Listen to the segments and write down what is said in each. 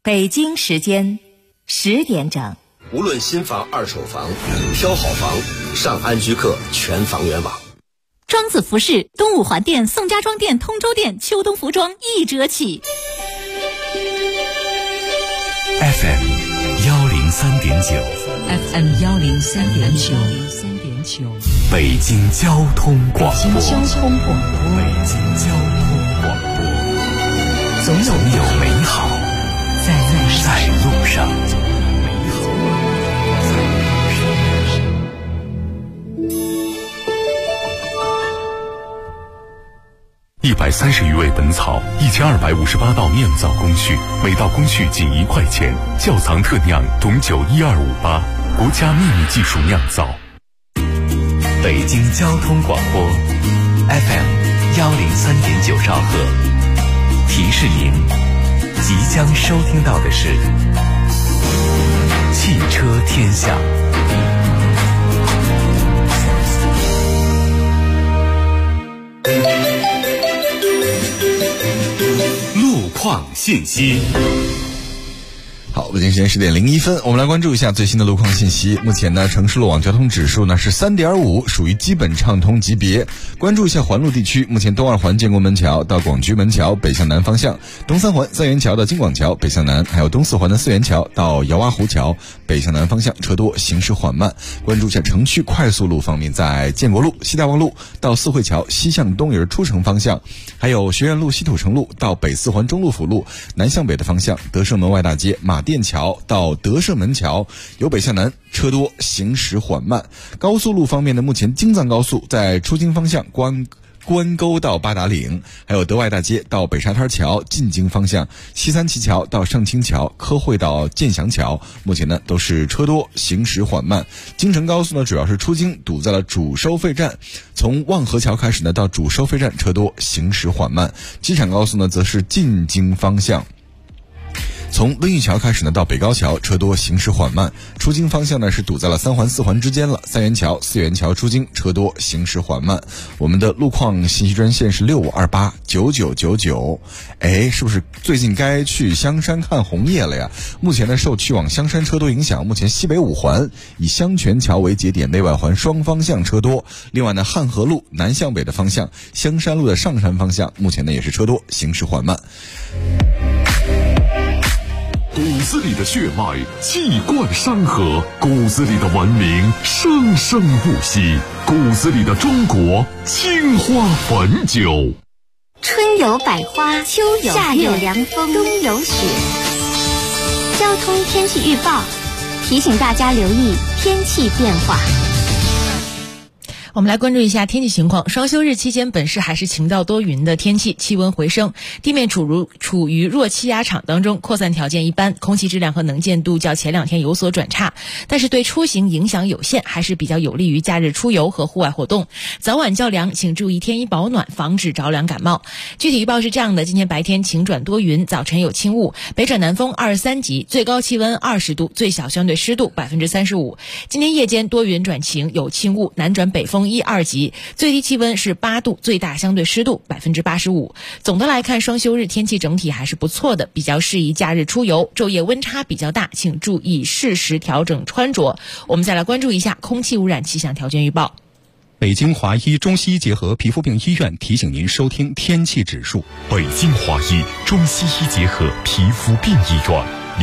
北京时间10点整。 无论新房、二手房，挑好房，上安居客全房源网。 庄子服饰东五环店、宋家庄店、通州店秋冬服装1折起。 FM 103.9 FM 103.9 北京交通广播。 北京交通广播，总有美好在路上。 130余味本草，1258道酿造工序，每道工序仅1块钱。窖藏特酿董酒12588，国家秘密技术酿造。 北京交通广播 FM 103.9兆赫，提示您即将收听到的是汽车天下。 路况信息。 好，北京时间10点01分，我们来关注一下最新的路况信息。目前呢，城市路网交通指数呢是 3.5， 属于基本畅通级别。关注一下环路地区，目前东2环建国门桥到广渠门桥北向南方向，东3环三元桥到京广桥北向南，还有东4环的四元桥到姚洼湖桥北向南方向车多，行驶缓慢。关注一下城区快速路方面，在建国路、西大望路到四惠桥西向东营出城方向，还有学院路、西土城路到北4环中路辅路南向北的方向，德胜门外大街马甸桥到德胜门桥由北向南车多，行驶缓慢。高速路方面呢，目前京藏高速在出京方向关沟到八达岭，还有德外大街到北沙滩桥进京方向，西三旗桥到上清桥、科汇到建祥桥，目前呢都是车多，行驶缓慢。京承高速呢主要是出京堵在了主收费站，从望河桥开始呢到主收费站车多，行驶缓慢。机场高速呢则是进京方向，从温榆桥开始呢到北高桥车多，行驶缓慢。出京方向呢是堵在了3环4环之间了，三元桥、四元桥出京车多，行驶缓慢。我们的路况信息专线是65289999。是不是最近该去香山看红叶了呀？目前呢受去往香山车多影响，目前西北5环以香泉桥为节点，内外环双方向车多。另外呢，汉河路南向北的方向，香山路的上山方向目前呢也是车多，行驶缓慢。 骨子里的血脉气贯山河，骨子里的文明生生不息，骨子里的中国青花汾酒。 春有百花，秋有夏有凉风，冬有雪。交通天气预报提醒大家留意天气变化。 我们来关注一下天气情况。双休日期间，本市还是晴到多云的天气，气温回升，地面处于弱气压场当中，扩散条件一般，空气质量和能见度较前2天有所转差，但是对出行影响有限，还是比较有利于假日出游和户外活动。早晚较凉，请注意添衣保暖，防止着凉感冒。具体预报是这样的：今天白天晴转多云，早晨有轻雾，北转南风23级，最高气温20度，最小相对湿度35%。今天夜间多云转晴，有轻雾，南转北风1、2级，最低气温是8度，最大相对湿度85%。总的来看，双休日天气整体还是不错的，比较适宜假日出游，昼夜温差比较大，请注意适时调整穿着。我们再来关注一下空气污染气象条件预报。 北京华医中西医结合皮肤病医院提醒您收听天气指数。 北京华医中西医结合皮肤病医院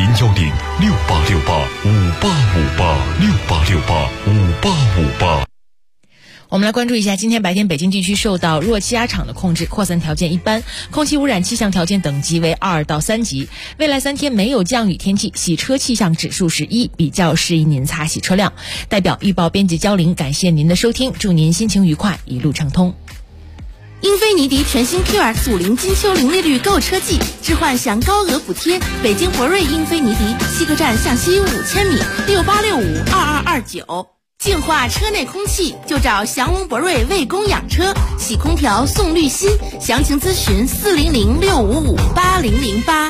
，0106868585858，668685858。 我们来关注一下，今天白天北京地区受到弱气压场的控制，扩散条件一般，空气污染气象条件等级为2到3级。未来3天没有降雨天气，洗车气象指数是1，比较适宜您擦洗车辆。代表预报编辑焦玲，感谢您的收听，祝您心情愉快，一路畅通。 英菲尼迪全新 QX50 金秋零利率购车季，置换享高额补贴。北京博瑞英菲尼迪西客站向西5000米，68652229。净化车内空气就找祥龙博瑞为供养车，洗空调送滤芯，详情咨询400-655-8008。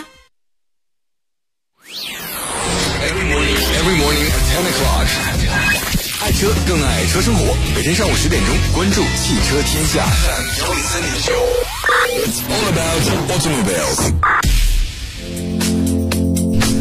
Every morning at 10 o'clock， 爱车更爱车生活。每天上午10点钟，关注汽车天下。It's all about automobiles。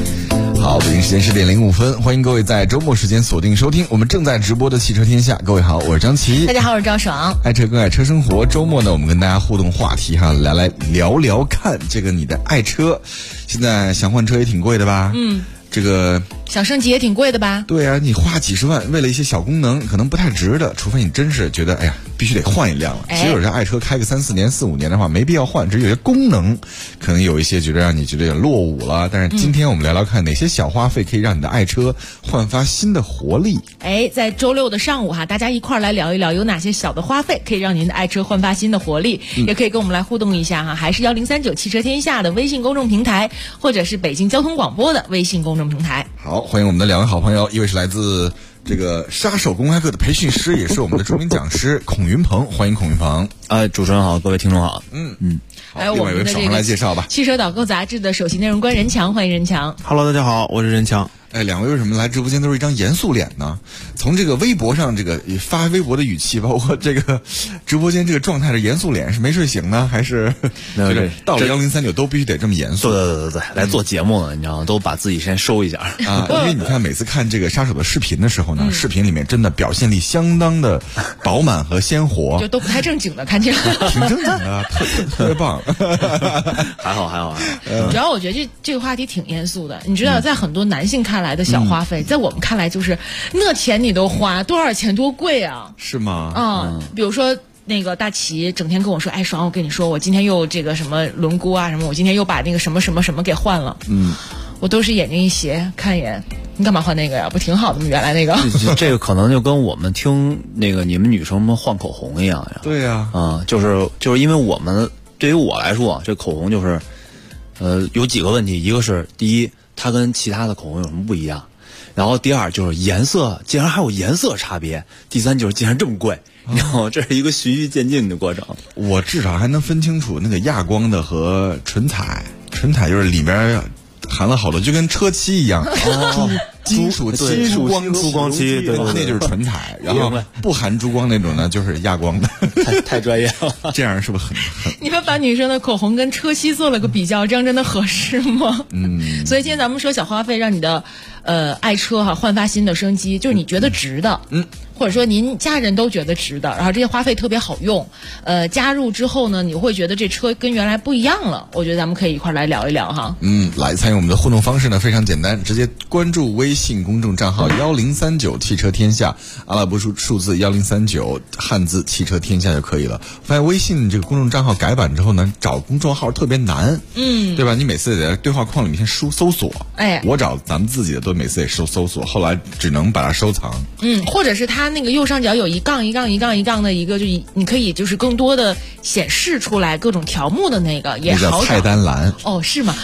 好，北京时间10点05分，欢迎各位在周末时间锁定收听我们正在直播的汽车天下。各位好，我是张琪。 大家好，我是赵爽。 爱车更爱车生活，周末呢，我们跟大家互动话题哈，来聊聊看这个你的爱车。现在想换车也挺贵的吧？这个想升级也挺贵的吧？ 对啊，你花几十万为了一些小功能，可能不太值得，除非你真是觉得，哎呀，必须得换一辆了。其实有些爱车开个3、4年、4、5年的话，没必要换，只是有些功能可能有一些觉得让你觉得有点落伍了。但是今天我们聊聊看哪些小花费可以让你的爱车焕发新的活力。 在周六的上午哈，大家一块儿来聊一聊有哪些小的花费可以让您的爱车焕发新的活力，也可以跟我们来互动一下哈，还是1039汽车天下的微信公众平台，或者是北京交通广播的微信公众平台。 好，欢迎我们的2位好朋友，一位是来自这个杀手公开课的培训师，也是我们的著名讲师孔云鹏，欢迎孔云鹏。 主持人好，各位听众好。 还有我们的这个来介绍吧。 汽车导购杂志的首席内容官任强，欢迎任强。 Hello， 大家好，我是任强。 两位为什么来直播间都是一张严肃脸呢？从这个微博上这个发微博的语气，包括这个直播间这个状态的严肃脸，是没睡醒呢，还是到了1039都必须得这么严肃？ 对，来做节目呢，你知道吗？都把自己先收一下啊。因为你看每次看这个杀手的视频的时候呢，视频里面真的表现力相当的饱满和鲜活， 就都不太正经的，看起来挺正经的，特别棒。 还好。 主要我觉得这个话题挺严肃的，你知道，在很多男性看来的小花费，在我们看来就是那钱你都花多少钱多贵啊？ 是吗？ 比如说那个大齐整天跟我说，哎，爽，我跟你说，我今天又这个什么轮毂啊什么，我今天又把那个什么给换了。我都是眼睛一斜看一眼，你干嘛换那个呀？不挺好的吗？原来那个这个可能就跟我们听那个你们女生们换口红一样呀。 对呀， 就是因为我们对于我来说，这口红就是有几个问题，一个是第一，它跟其他的口红有什么不一样？然后第二就是颜色，竟然还有颜色差别；第三就是竟然这么贵，然后这是一个循序渐进的过程。 我至少还能分清楚那个亚光的和纯彩，纯彩就是里边含了好多，就跟车漆一样，金属珠光漆，对，那就是纯彩。然后不含珠光那种呢，就是亚光的。 太专业了， 这样是不是很？ 你们把女生的口红跟车漆做了个比较，这样真的合适吗？所以今天咱们说小花费，让你的爱车焕发新的生机，就是你觉得值的，或者说您家人都觉得值的，然后这些花费特别好用，加入之后呢，你会觉得这车跟原来不一样了。我觉得咱们可以一块来聊一聊哈。 来参与我们的互动方式呢非常简单，直接关注微信公众账号1039汽车天下，阿拉伯数字1039，汉字汽车天下就可以了。发现微信这个公众账号改版之后呢，找公众号特别难，对吧？你每次得在对话框里面先搜索，我找咱们自己的都每次得搜索，后来只能把它收藏。 或者是它那个右上角有一杠的一个，就你可以就是更多的显示出来各种条目的那个也好找。 那叫菜单栏。 哦，是吗？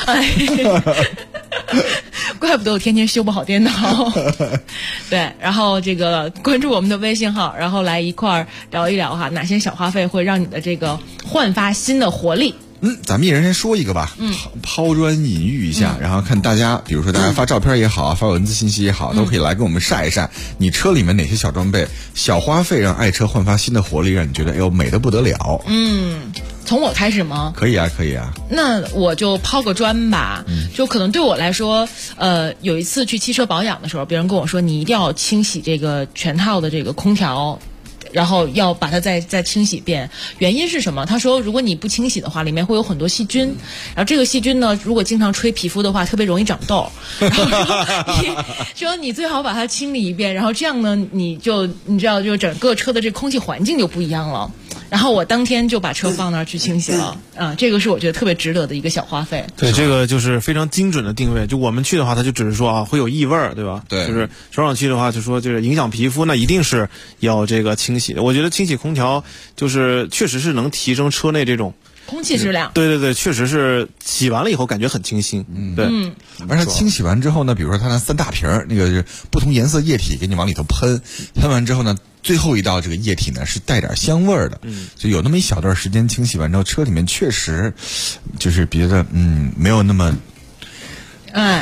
怪不得我天天修不好电脑。对，然后这个关注我们的微信号，然后来一块儿聊一聊哈，哪些小花费会让你的这个焕发新的活力。 咱们一人先说一个吧，抛砖引玉一下，然后看大家，比如说大家发照片也好，发文字信息也好，都可以来跟我们晒一晒，你车里面哪些小装备、小花费让爱车焕发新的活力，让你觉得哎呦美得不得了。 从我开始吗？ 可以啊。 那我就抛个砖吧，就可能对我来说，有一次去汽车保养的时候，别人跟我说你一定要清洗这个全套的这个空调。然后要把它再清洗一遍，原因是什么？他说，如果你不清洗的话，里面会有很多细菌，然后这个细菌呢，如果经常吹皮肤的话，特别容易长痘。然后说你最好把它清理一遍，然后这样呢，你知道，就整个车的这空气环境就不一样了。然后我当天就把车放那儿去清洗了，这个是我觉得特别值得的一个小花费。 对，这个就是非常精准的定位。就我们去的话，他就只是说会有异味儿，对吧？ 对， 就是首长去的话，就说就是影响皮肤，那一定是要这个清洗的。我觉得清洗空调就是确实是能提升车内这种空气质量。 对，确实是洗完了以后感觉很清新。对。 而且清洗完之后呢，比如说它那3大瓶那个是不同颜色液体给你往里头喷完之后呢，最后一道这个液体呢是带点香味儿的，就有那么一小段时间清洗完之后，车里面确实就是别的没有那么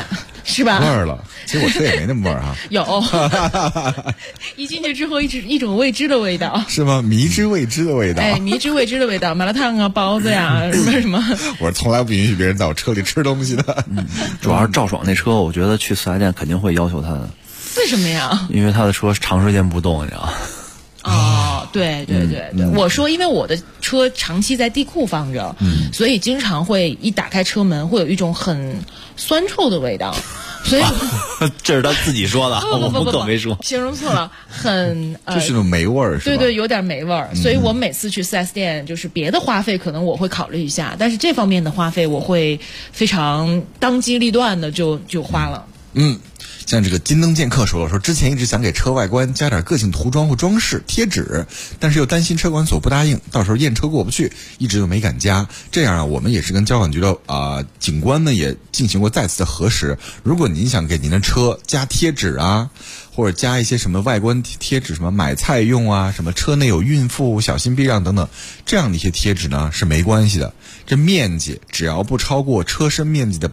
是吧？ 味儿了。其实我车也没那么味儿哈。 有，一进去之后一种未知的味道。 是吗？迷之未知的味道。 哎，迷之未知的味道，麻辣烫啊，包子呀，什么。 我从来不允许别人在我车里吃东西的。 主要是赵爽那车，我觉得去4S店肯定会要求他的。 为什么呀？ 因为他的车长时间不动，你知道吗？ 哦，对，我说，因为我的车长期在地库放着，所以经常会一打开车门，会有一种很酸臭的味道，所以这是他自己说的，我们可没说， 形容错了，很就是那种霉味儿，是吧？ 对，有点霉味儿，所以我每次去 4S 店，就是别的花费可能我会考虑一下，但是这方面的花费我会非常当机立断的就花了。 像这个金灯剑客说了，说之前一直想给车外观加点个性涂装或装饰贴纸，但是又担心车管所不答应，到时候验车过不去，一直都没敢加。这样啊，我们也是跟交管局的警官呢也进行过再次的核实。如果您想给您的车加贴纸啊，或者加一些什么外观贴纸，什么买菜用啊，什么车内有孕妇小心避让等等，这样的一些贴纸呢是没关系的。这面积只要不超过车身面积的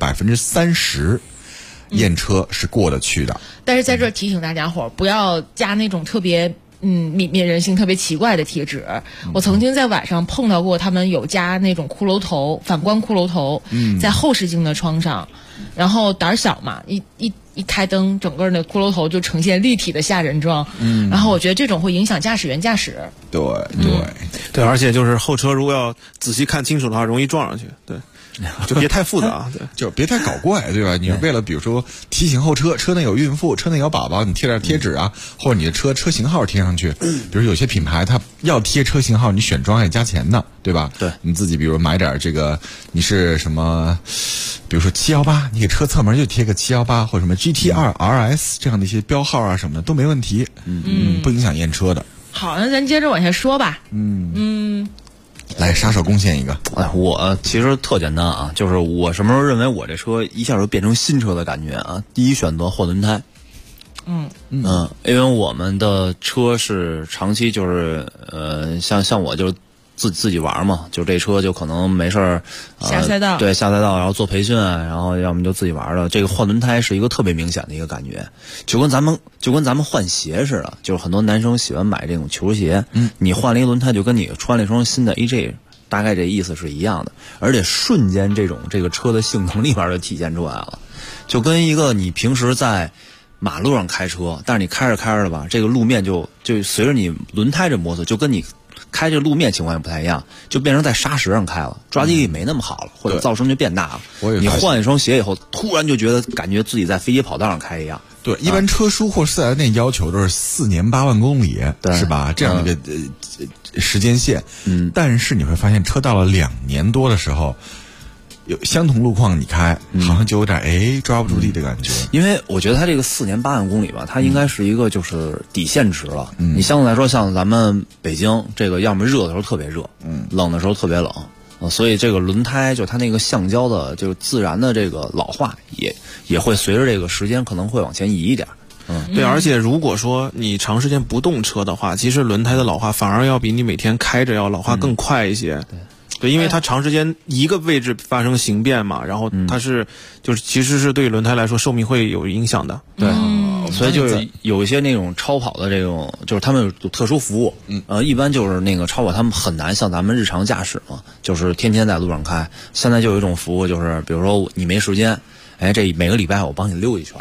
30%。验车是过得去的， 但是在这儿提醒大家伙儿，不要加那种特别泯灭人性、特别奇怪的贴纸。我曾经在晚上碰到过他们有加那种骷髅头、反光骷髅头，在后视镜的窗上，然后胆小嘛，一开灯，整个的骷髅头就呈现立体的吓人状。然后我觉得这种会影响驾驶员驾驶。 对，而且就是后车如果要仔细看清楚的话，容易撞上去。对。就别太复杂，对， 就别太搞怪，对吧？你是为了比如说提醒后车内有孕妇，车内有宝宝，你贴点贴纸啊，或者你的车型号贴上去。比如有些品牌它要贴车型号，你选装也加钱的，对吧？ 对， 你自己比如买点这个，你是什么？比如说718，你给车侧门就贴个718，或者什么 GT2 RS 这样的一些标号啊什么的都没问题。不影响验车的。 好，那咱接着往下说吧。 来，杀手贡献一个。 我其实特简单啊，就是我什么时候认为我这车一下就变成新车的感觉啊？第一选择换轮胎。因为我们的车是长期就是像我就自己玩嘛，就这车就可能没事儿下赛道， 对，下赛道，然后做培训啊，然后要么就自己玩了。这个换轮胎是一个特别明显的一个感觉，就跟咱们换鞋似的，就是很多男生喜欢买这种球鞋，你换了一个轮胎，就跟你穿了一双新的 AJ， 大概这意思是一样的，而且瞬间这个车的性能立马就体现出来了，就跟一个你平时在马路上开车，但是你开着的吧，这个路面就随着你轮胎这摩擦，就跟你开这个路面情况也不太一样，就变成在沙石上开了，抓地力没那么好了，或者噪声就变大了。你换一双鞋以后，突然就感觉自己在飞机跑道上开一样。 对，一般车书或4S店要求都是4年8万公里，是吧？这样一个时间线。但是你会发现，车到了2年多的时候，有相同路况你开，好像就有点抓不住地的感觉。 因为我觉得它这个4年8万公里吧，它应该是一个就是底线值了。你相对来说，像咱们北京这个，要么热的时候特别热，冷的时候特别冷，所以这个轮胎就它那个橡胶的就自然的这个老化也会随着这个时间可能会往前移一点。 对，而且如果说你长时间不动车的话，其实轮胎的老化反而要比你每天开着要老化更快一些。对，因为它长时间一个位置发生形变嘛，然后它就是其实是对轮胎来说寿命会有影响的。 对，所以就是有一些那种超跑的这种，就是他们有特殊服务，一般就是那个超跑他们很难像咱们日常驾驶嘛，就是天天在路上开。现在就有一种服务，就是比如说你没时间，这每个礼拜我帮你溜一圈。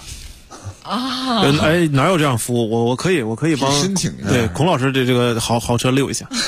哪有这样服务？我可以帮申请。 对，孔老师这个豪车溜一下。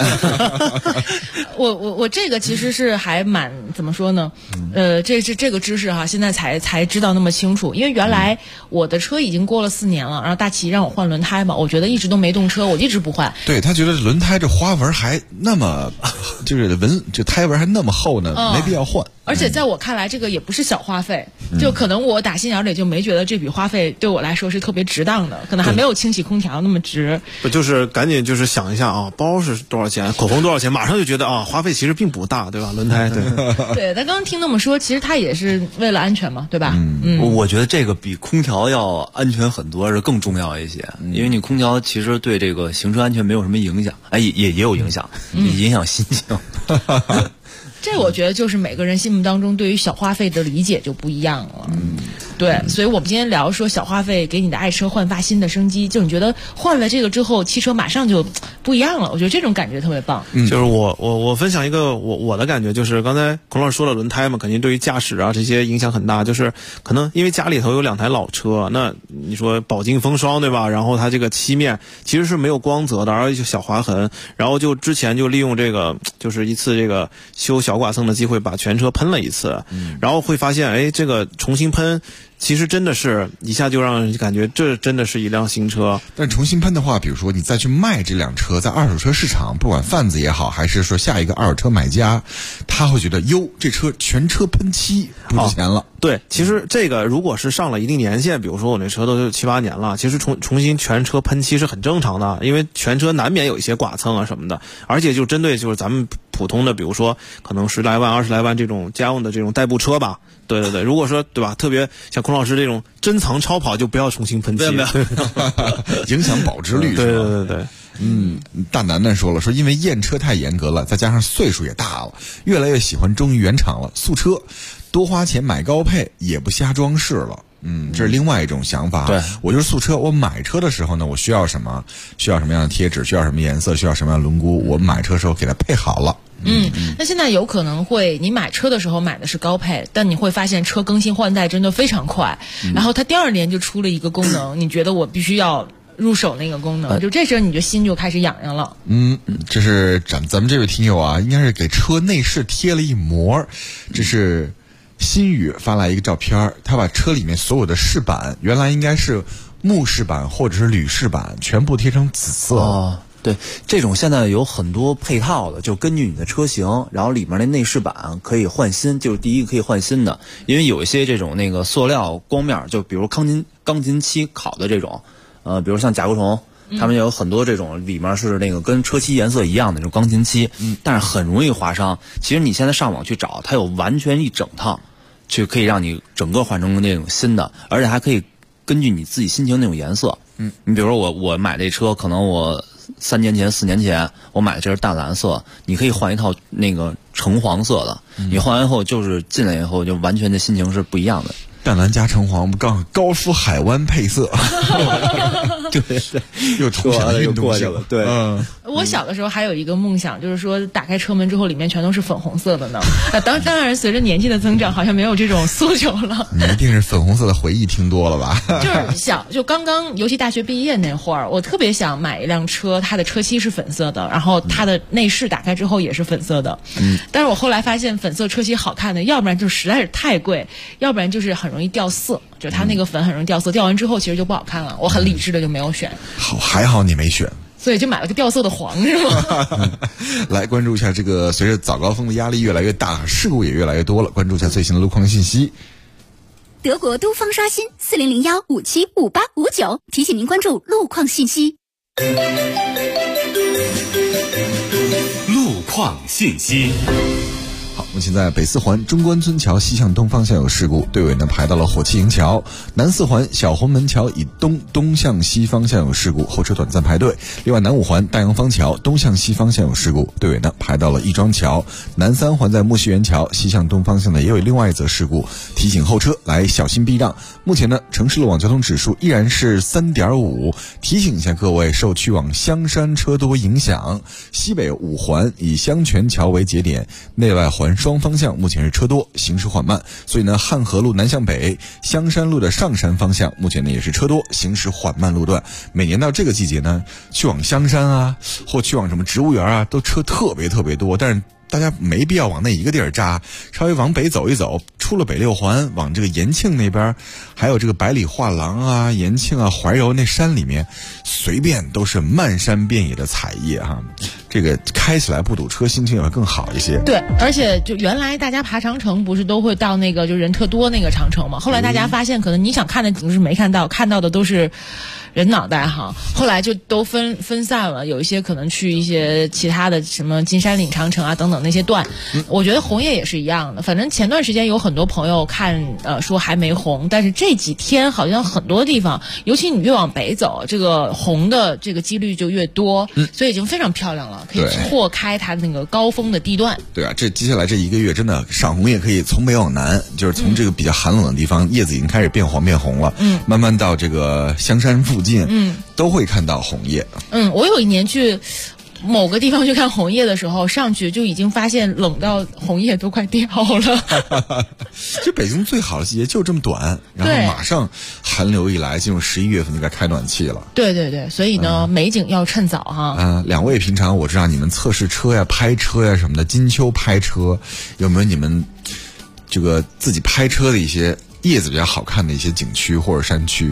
我这个其实是还蛮怎么说呢？这个知识哈，现在才知道那么清楚。因为原来我的车已经过了4年了，然后大齐让我换轮胎嘛，我觉得一直都没动车，我一直不换。 对，他觉得轮胎这花纹还那么，就是这胎纹还那么厚呢，没必要换。 而且在我看来，这个也不是小花费，就可能我打心眼里就没觉得这笔花费对我来说是特别值当的，可能还没有清洗空调那么值。 不就是赶紧就是想一下啊，包是多少钱，口红多少钱，马上就觉得啊，花费其实并不大，对吧？轮胎对。 对，他刚刚听那么说，其实他也是为了安全嘛，对吧？ 我觉得这个比空调要安全很多，是更重要一些，因为你空调其实对这个行车安全没有什么影响，也有影响，影响心情。 这我觉得就是每个人心目当中对于小花费的理解就不一样了。 对，所以我们今天聊说小花费给你的爱车焕发新的生机，就你觉得换了这个之后，汽车马上就不一样了。我觉得这种感觉特别棒。 就是我分享一个我的感觉，就是刚才孔老师说了轮胎嘛，肯定对于驾驶啊这些影响很大。就是可能因为家里头有2台老车，那你说饱经风霜对吧？然后它这个漆面其实是没有光泽的，而且小划痕。然后就之前就利用这个就是一次这个修小剐蹭的机会，把全车喷了一次，然后会发现哎，这个重新喷。其实真的是一下就让人感觉这真的是一辆新车。 但重新喷的话，比如说你再去卖这辆车，在二手车市场，不管贩子也好，还是说下一个二手车买家，他会觉得哟，这车全车喷漆不值钱了。 对，其实这个如果是上了一定年限，比如说我那车都是7、8年了，其实重新全车喷漆是很正常的，因为全车难免有一些剐蹭啊什么的，而且就针对就是咱们普通的，比如说可能10来万、20来万这种家用的这种代步车吧。对对对，如果说对吧，特别像孔老师这种珍藏超跑，就不要重新喷漆， 影响保值率。 对对对对。 大楠楠说了，说因为验车太严格了，再加上岁数也大了，越来越喜欢忠于原厂了，素车，多花钱买高配也不瞎装饰了。这是另外一种想法。 对， 我就是素车，我买车的时候呢，我需要什么样的贴纸，需要什么颜色，需要什么样的轮毂，我买车的时候给它配好了。 那现在有可能会，你买车的时候买的是高配，但你会发现车更新换代真的非常快，然后它第2年就出了一个功能，你觉得我必须要入手那个功能，就这时候你就心就开始痒痒了。 这是咱们这位听友啊，应该是给车内饰贴了一膜，这是新宇发来一个照片，他把车里面所有的饰板，原来应该是木饰板或者是铝饰板，全部贴成紫色。 对，这种现在有很多配套的，就根据你的车型，然后里面那内饰板可以换新，就是第一个可以换新的，因为有一些这种那个塑料光面，就比如钢筋漆烤的这种，比如像甲壳虫，他们有很多这种里面是那个跟车漆颜色一样的那种钢筋漆，但是很容易划伤。其实你现在上网去找，它有完全一整套，去可以让你整个换成那种新的，而且还可以根据你自己心情那种颜色。你比如说我买这车，可能我3年前、4年前我买的这是淡蓝色，你可以换一套那个橙黄色的，你换完后就是进来以后就完全的心情是不一样的。 淡蓝加橙黄，高夫海湾配色， 对， 又凸显了运动性了。 对， 我小的时候还有一个梦想，就是说打开车门之后里面全都是粉红色的呢。当然随着年纪的增长，好像没有这种诉求了。 你一定是粉红色的回忆听多了吧？ 就刚刚尤其大学毕业那会儿，我特别想买一辆车，它的车漆是粉色的，然后它的内饰打开之后也是粉色的。但是我后来发现粉色车漆好看的，要不然就实在是太贵，要不然就是很容易掉色，就它那个粉很容易掉色，掉完之后其实就不好看了。我很理智的就没有选。 还好你没选。 所以就买了个掉色的黄，是吗？ 来关注一下这个，随着早高峰的压力越来越大，事故也越来越多了。关注一下最新的路况信息。 德国都方刷新4001575859，提醒您关注路况信息。 路况信息。 好，目前在北四环中关村桥西向东方向有事故，队尾呢排到了火器营桥；南四环小红门桥以东向西方向有事故，后车短暂排队。另外南五环大洋坊桥东向西方向有事故，队尾呢排到了亦庄桥；南三环在木樨园桥西向东方向呢也有另外一则事故，提醒后车来小心避让。目前呢城市路网交通指数依然是3.5，提醒一下各位，受去往香山车多影响，西北五环以香泉桥为节点，内外环双方向目前是车多，行驶缓慢，所以呢汉河路南向北香山路的上山方向目前呢也是车多，行驶缓慢路段。每年到这个季节呢，去往香山啊或去往什么植物园啊都车特别多，但是大家没必要往那一个地儿扎，稍微往北走一走，出了北六环往这个延庆那边，还有这个百里画廊啊、延庆啊、怀柔那山里面，随便都是漫山遍野的彩叶哈。这个开起来不堵车，心情也会更好一些。 对，而且就原来大家爬长城不是都会到那个就人特多那个长城嘛，后来大家发现可能你想看的景是没看到，看到的都是人脑袋哈，后来就都分散了，有一些可能去一些其他的什么金山岭长城啊等等那些段。我觉得红叶也是一样的，反正前段时间有很多朋友看说还没红，但是这几天好像很多地方，尤其你越往北走，这个红的这个几率就越多，所以已经非常漂亮了。 了，可以错开它那个高峰的地段。 对啊，这接下来这1个月真的赏红叶可以从北往南，就是从这个比较寒冷的地方，叶子已经开始变黄变红了，慢慢到这个香山附近，都会看到红叶。 我有一年去某个地方去看红叶的时候，上去就已经发现冷到红叶都快掉了。 这北京最好的季节就这么短，然后马上寒流一来，进入11月份就该开暖气了。 对对对，所以呢，美景要趁早哈。 两位平常我知道你们测试车呀、拍车呀什么的，金秋拍车有没有你们这个自己拍车的一些叶子比较好看的一些景区或者山区？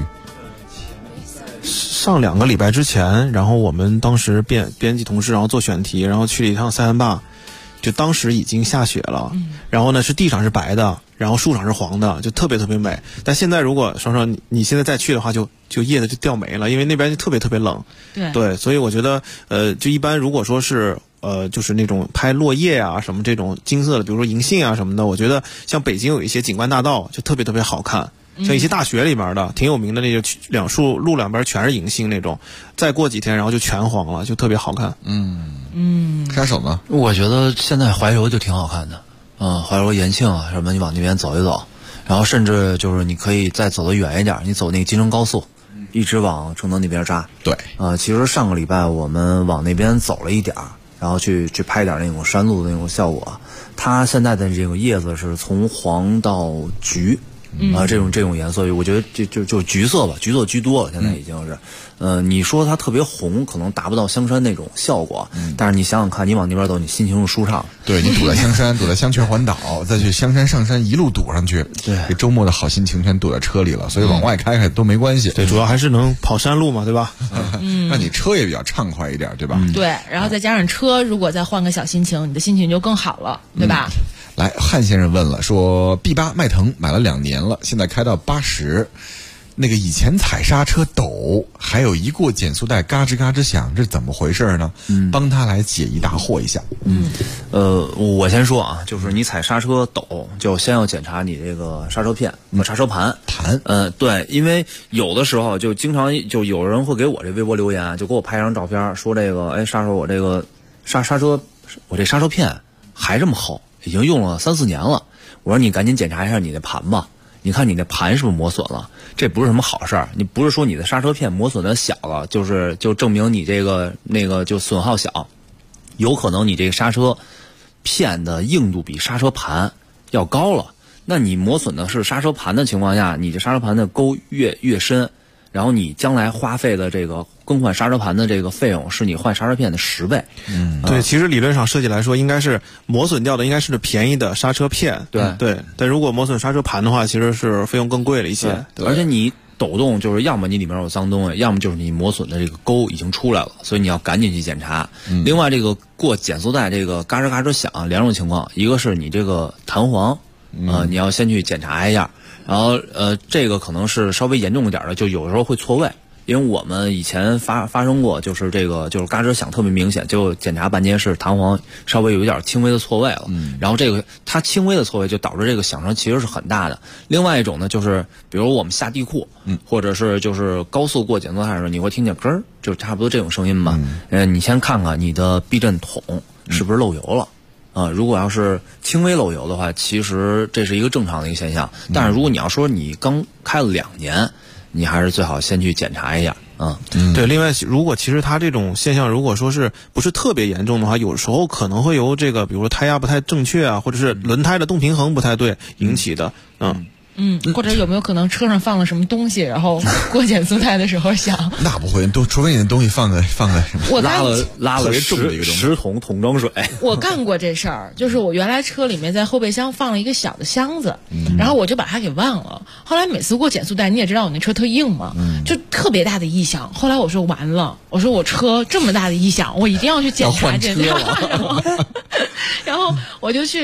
上2个礼拜之前，然后我们当时编辑同事，然后做选题，然后去了一趟塞罕坝，就当时已经下雪了，然后呢是地上是白的，然后树上是黄的，就特别特别美。但现在如果双双你现在再去的话，就叶子就掉没了，因为那边就特别特别冷。对，所以我觉得就一般如果说是就是那种拍落叶啊什么这种金色的，比如说银杏啊什么的，我觉得像北京有一些景观大道就特别特别好看。像一些大学里面的挺有名的那个路两边全是银杏那种，再过几天然后就全黄了，就特别好看。 杀手呢？ 我觉得现在怀柔就挺好看的，怀柔延庆啊什么，你往那边走一走，然后甚至就是你可以再走得远一点，你走那个京承高速，一直往承德那边扎。 对， 其实上个礼拜我们往那边走了一点，然后去拍点那种山路的那种效果。它现在的这个叶子是从黄到橘。这种颜色，我觉得就橘色吧，橘色居多了，现在已经是，你说它特别红，可能达不到香山那种效果，但是你想想看，你往那边走，你心情是舒畅。 对，你堵在香山，堵在香泉环岛，再去香山上山一路堵上去， 对， 这周末的好心情全堵在车里了，所以往外开都没关系。 对，主要还是能跑山路嘛，对吧？ 让你车也比较畅快一点，对吧？ 对，然后再加上车，如果再换个小心情，你的心情就更好了，对吧？ 来，汉先生问了，说 B8 迈腾买了2年了，现在开到80，那个以前踩刹车抖，还有一过减速带嘎吱嘎吱响，这怎么回事呢？帮他来解疑答惑一下。 我先说啊，就是你踩刹车抖，就先要检查你这个刹车片和刹车盘。对，因为有的时候就经常就有人会给我这微博留言，就给我拍张照片，说这个刹车我这个刹车我这刹车片还这么厚。已经用了3-4年了，我说你赶紧检查一下你的盘吧，你看你的盘是不是磨损了？这不是什么好事儿，你不是说你的刹车片磨损的小了，就证明你这个那个就损耗小，有可能你这个刹车片的硬度比刹车盘要高了。那你磨损的是刹车盘的情况下，你这刹车盘的沟越深，然后你将来花费的这个更换刹车盘的这个费用是你换刹车片的10倍。 对，其实理论上设计来说，应该是磨损掉的应该是便宜的刹车片。对，但如果磨损刹车盘的话，其实是费用更贵了一些。 而且你抖动，就是要么你里面有脏东西，要么就是你磨损的这个沟已经出来了，所以你要赶紧去检查。另外，这个过减速带这个嘎吱嘎吱响2种情况，一个是你这个弹簧，你要先去检查一下。然后这个可能是稍微严重一点的，就有时候会错位。因为我们以前发生过，就是这个就是嘎吱响特别明显，就检查半天是弹簧稍微有一点轻微的错位了。然后这个它轻微的错位就导致这个响声其实是很大的。另外一种呢，就是比如我们下地库，或者是就是高速过减速带的时候，你会听见咯儿，就差不多这种声音吧。你先看看你的避震筒是不是漏油了。如果要是轻微漏油的话，其实这是一个正常的一个现象。但是如果你要说你刚开了2年，你还是最好先去检查一下。 对。另外，如果其实它这种现象，如果说是不是特别严重的话，有时候可能会由这个，比如说胎压不太正确啊，或者是轮胎的动平衡不太对引起的。 或者有没有可能车上放了什么东西，然后过减速带的时候响？ 那不会，除非你的东西放在什么， 我拉了10桶桶装水。 我干过这事儿，就是我原来车里面在后备箱放了一个小的箱子，然后我就把它给忘了。后来每次过减速带，你也知道我那车特硬嘛，就特别大的异响。后来我说完了，我说我车这么大的异响，我一定要去检查检查。然后我就去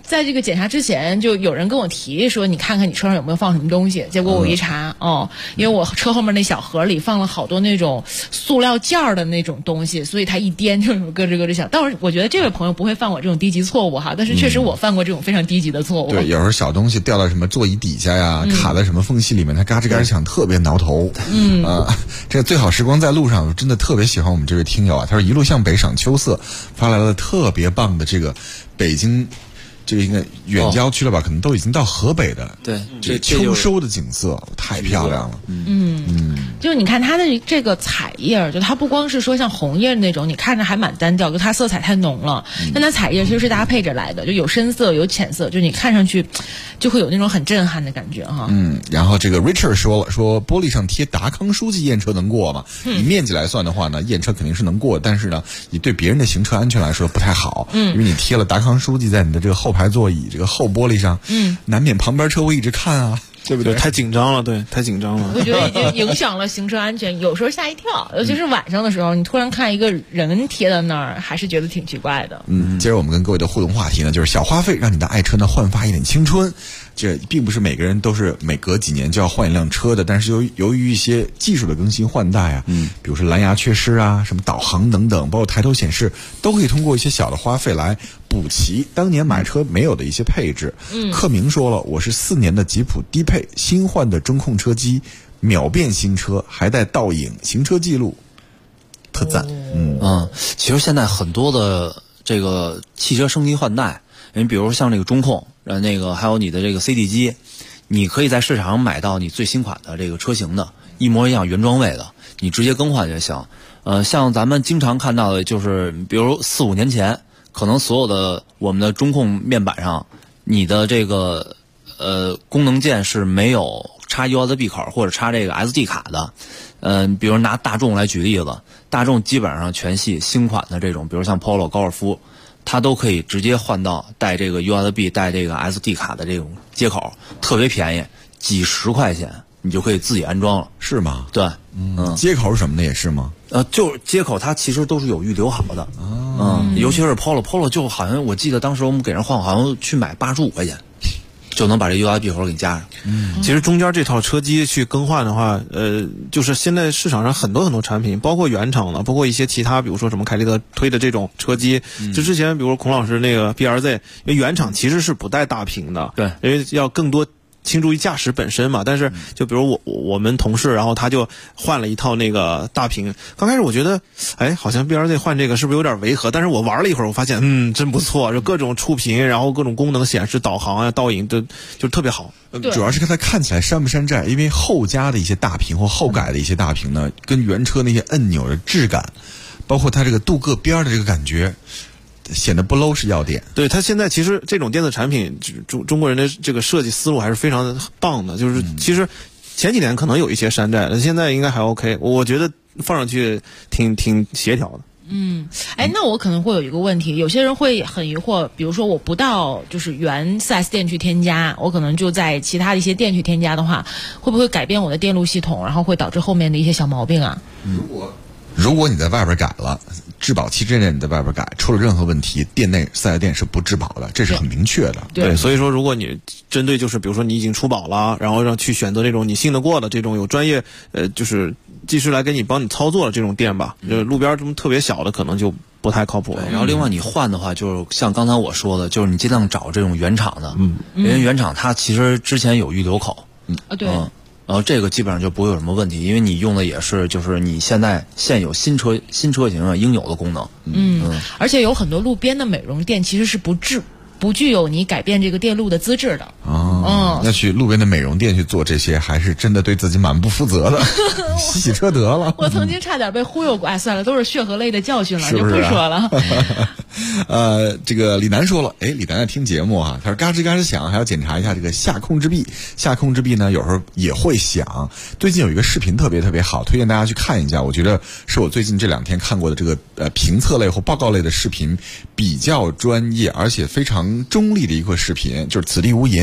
在这个检查之前，就有人跟我提说，你看看你车上有没有放什么东西。结果我一查，因为我车后面那小盒里放了好多那种塑料件儿的那种东西，所以它一颠就咯吱咯吱响。但是我觉得这位朋友不会犯我这种低级错误哈，但是确实我犯过这种非常低级的错误。 对，有时候小东西掉到什么座椅底下呀，卡在什么缝隙里面，它嘎吱嘎吱响，特别挠头。这个最好时光在路上，我真的特别喜欢我们这位听友啊，他说一路向北赏秋色，发来了特别棒的这个北京。这个应该远郊区了吧？可能都已经到河北的， 对， 这秋收的景色太漂亮了。 就是你看它的这个彩叶，就它不光是说像红叶那种，你看着还蛮单调，就它色彩太浓了。但它彩叶其实是搭配着来的，就有深色有浅色，就你看上去就会有那种很震撼的感觉哈。 然后这个 Richard 说了，说玻璃上贴达康书记验车能过吗？以面积来算的话呢，验车肯定是能过，但是呢，你对别人的行车安全来说不太好。因为你贴了达康书记在你的这个后排座椅这个后玻璃上，难免旁边车会一直看啊。对不对？ 太紧张了，对，太紧张了。 我觉得已经影响了行车安全，有时候吓一跳，尤其是晚上的时候，你突然看一个人贴在那儿，还是觉得挺奇怪的。 接着我们跟各位的互动话题呢，就是小花费让你的爱车呢焕发一点青春。这并不是每个人都是每隔几年就要换一辆车的，但是由于一些技术的更新换代啊，比如说蓝牙缺失啊，什么导航等等，包括抬头显示，都可以通过一些小的花费来补齐当年买车没有的一些配置。克明说了，我是4年的吉普低配新换的中控车机，秒变新车，还带倒影，行车记录，特赞。 其实现在很多的这个汽车升级换代，你比如像这个中控。那个还有你的这个 CD 机，你可以在市场上买到你最新款的这个车型的一模一样原装位的，你直接更换就行。像咱们经常看到的就是比如4-5年前可能所有的我们的中控面板上你的这个功能键是没有插 USB 口或者插这个 SD 卡的。比如拿大众来举例子，大众基本上全系新款的这种比如像 Polo 高尔夫，它都可以直接换到带这个 USB 带这个 SD 卡的这种接口，特别便宜，几十块钱你就可以自己安装了。 是吗？ 对， 接口什么的也是吗？ 就是接口它其实都是有预留好的。尤其是 Polo 就好像我记得当时我们给人换，好像去买85块钱。就能把这 USB 口给你加上。 其实中间这套车机去更换的话，就是现在市场上很多产品，包括原厂的，包括一些其他，比如说什么凯立德推的这种车机，就之前比如孔老师那个 BRZ， 因为原厂其实是不带大屏的， 对， 因为要更多倾注于驾驶本身嘛。但是就比如我们同事，然后他就换了一套那个大屏。刚开始我觉得，好像 BRZ 换这个是不是有点违和？但是我玩了一会儿，我发现，真不错，就各种触屏，然后各种功能显示、导航啊、倒影，就特别好。 主要是看它看起来山不山寨，因为后加的一些大屏或后改的一些大屏呢，跟原车那些按钮的质感，包括它这个镀铬边的这个感觉。显得不 low 是要点。 对，它现在其实这种电子产品，中国人的这个设计思路还是非常棒的。就是其实前几年可能有一些山寨，现在应该还 OK。我觉得放上去挺协调的。 那我可能会有一个问题，有些人会很疑惑，比如说我不到就是原 4S 店去添加，我可能就在其他的一些店去添加的话，会不会改变我的电路系统，然后会导致后面的一些小毛病啊？ 如果你在外边改了，质保期之内你在外边改，出了任何问题，店内4S店是不质保的，这是很明确的。 对，所以说如果你针对就是比如说你已经出保了，然后让去选择这种你信得过的这种有专业就是技师来给你帮你操作的这种店吧，路边这种特别小的可能就不太靠谱了。 然后另外你换的话，就是像刚才我说的，就是你尽量找这种原厂的，因为原厂它其实之前有预留口。 对。 然后这个基本上就不会有什么问题，因为你用的也是就是你现有新车型啊应有的功能。 而且有很多路边的美容店其实是不具有你改变这个电路的资质的。 要去路边的美容店去做这些，还是真的对自己蛮不负责的。洗车得了。 我曾经差点被忽悠过，算了，都是血和泪的教训了， 是不是就不说了。 这个李楠说了，李楠在听节目啊，他说嘎吱嘎吱响，还要检查一下这个下控制臂。下控制臂呢，有时候也会响。最近有一个视频特别特别好，推荐大家去看一下。我觉得是我最近这2天看过的这个评测类或报告类的视频比较专业，而且非常中立的一个视频，就是此地无银，王银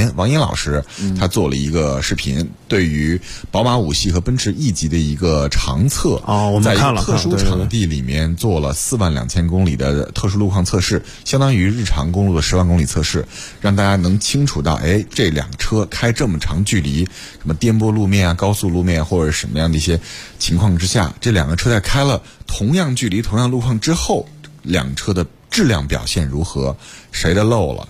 老师，他做了一个视频，对于宝马5系和奔驰 E 级的一个长测， 我们看了， 在特殊场地里面做了42000公里的特殊路况测试，相当于日常公路的10万公里测试，让大家能清楚到，这辆车开这么长距离，什么颠簸路面啊、高速路面或者什么样的一些情况之下，这两个车在开了同样距离、同样路况之后，两车的质量表现如何？谁的漏了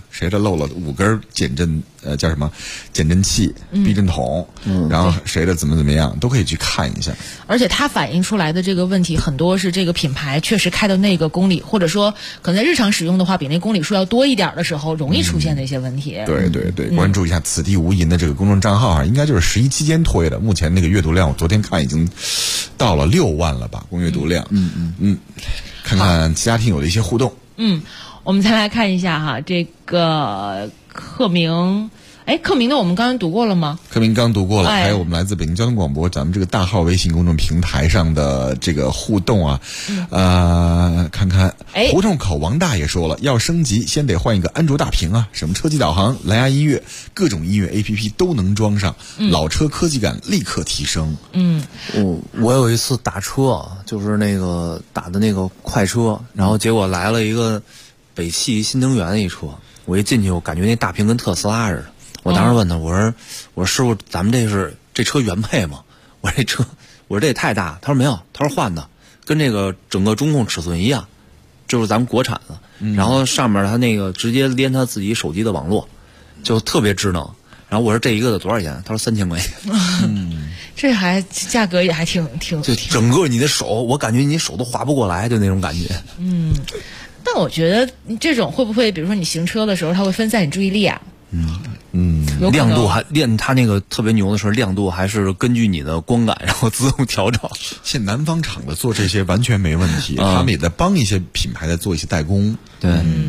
5根减震叫什么减震器、避震筒，然后谁的怎么样，都可以去看一下。 而且它反映出来的这个问题很多是这个品牌确实开的那个公里，或者说可能在日常使用的话比那公里数要多一点的时候，容易出现的一些问题。 对，关注一下此地无银的这个公众账号啊，应该就是11期间推的，目前那个阅读量我昨天看已经到了6万了吧，公阅读量。看看其他听友的一些互动。 我们再来看一下哈，这个克明的我们刚刚读过了吗？ 克明刚读过了，还有我们来自北京交通广播咱们这个大号微信公众平台上的这个互动啊，看看胡同口王大爷说了，要升级先得换一个安卓大屏啊，什么车机导航、蓝牙音乐、各种音乐 APP 都能装上，老车科技感立刻提升。 我有一次打车，就是那个打的那个快车，然后结果来了一个北汽新能源的一车，我一进去我感觉那大屏跟特斯拉似的。我当时问他，我说师傅，咱们这车原配吗？我说这也太大。他说没有，他说换的，跟这个整个中控尺寸一样，就是咱们国产的。然后上面他那个直接连他自己手机的网络，就特别智能。然后我说这一个得多少钱？他说3000块钱。 这还价格也还挺就整个你的手，我感觉你手都划不过来，就那种感觉。 但我觉得这种会不会，比如说你行车的时候，它会分散你注意力啊？ 亮度它那个特别牛的是亮度还是根据你的光感然后自动调整。 现在南方厂的做这些完全没问题，他们也在帮一些品牌在做一些代工。 对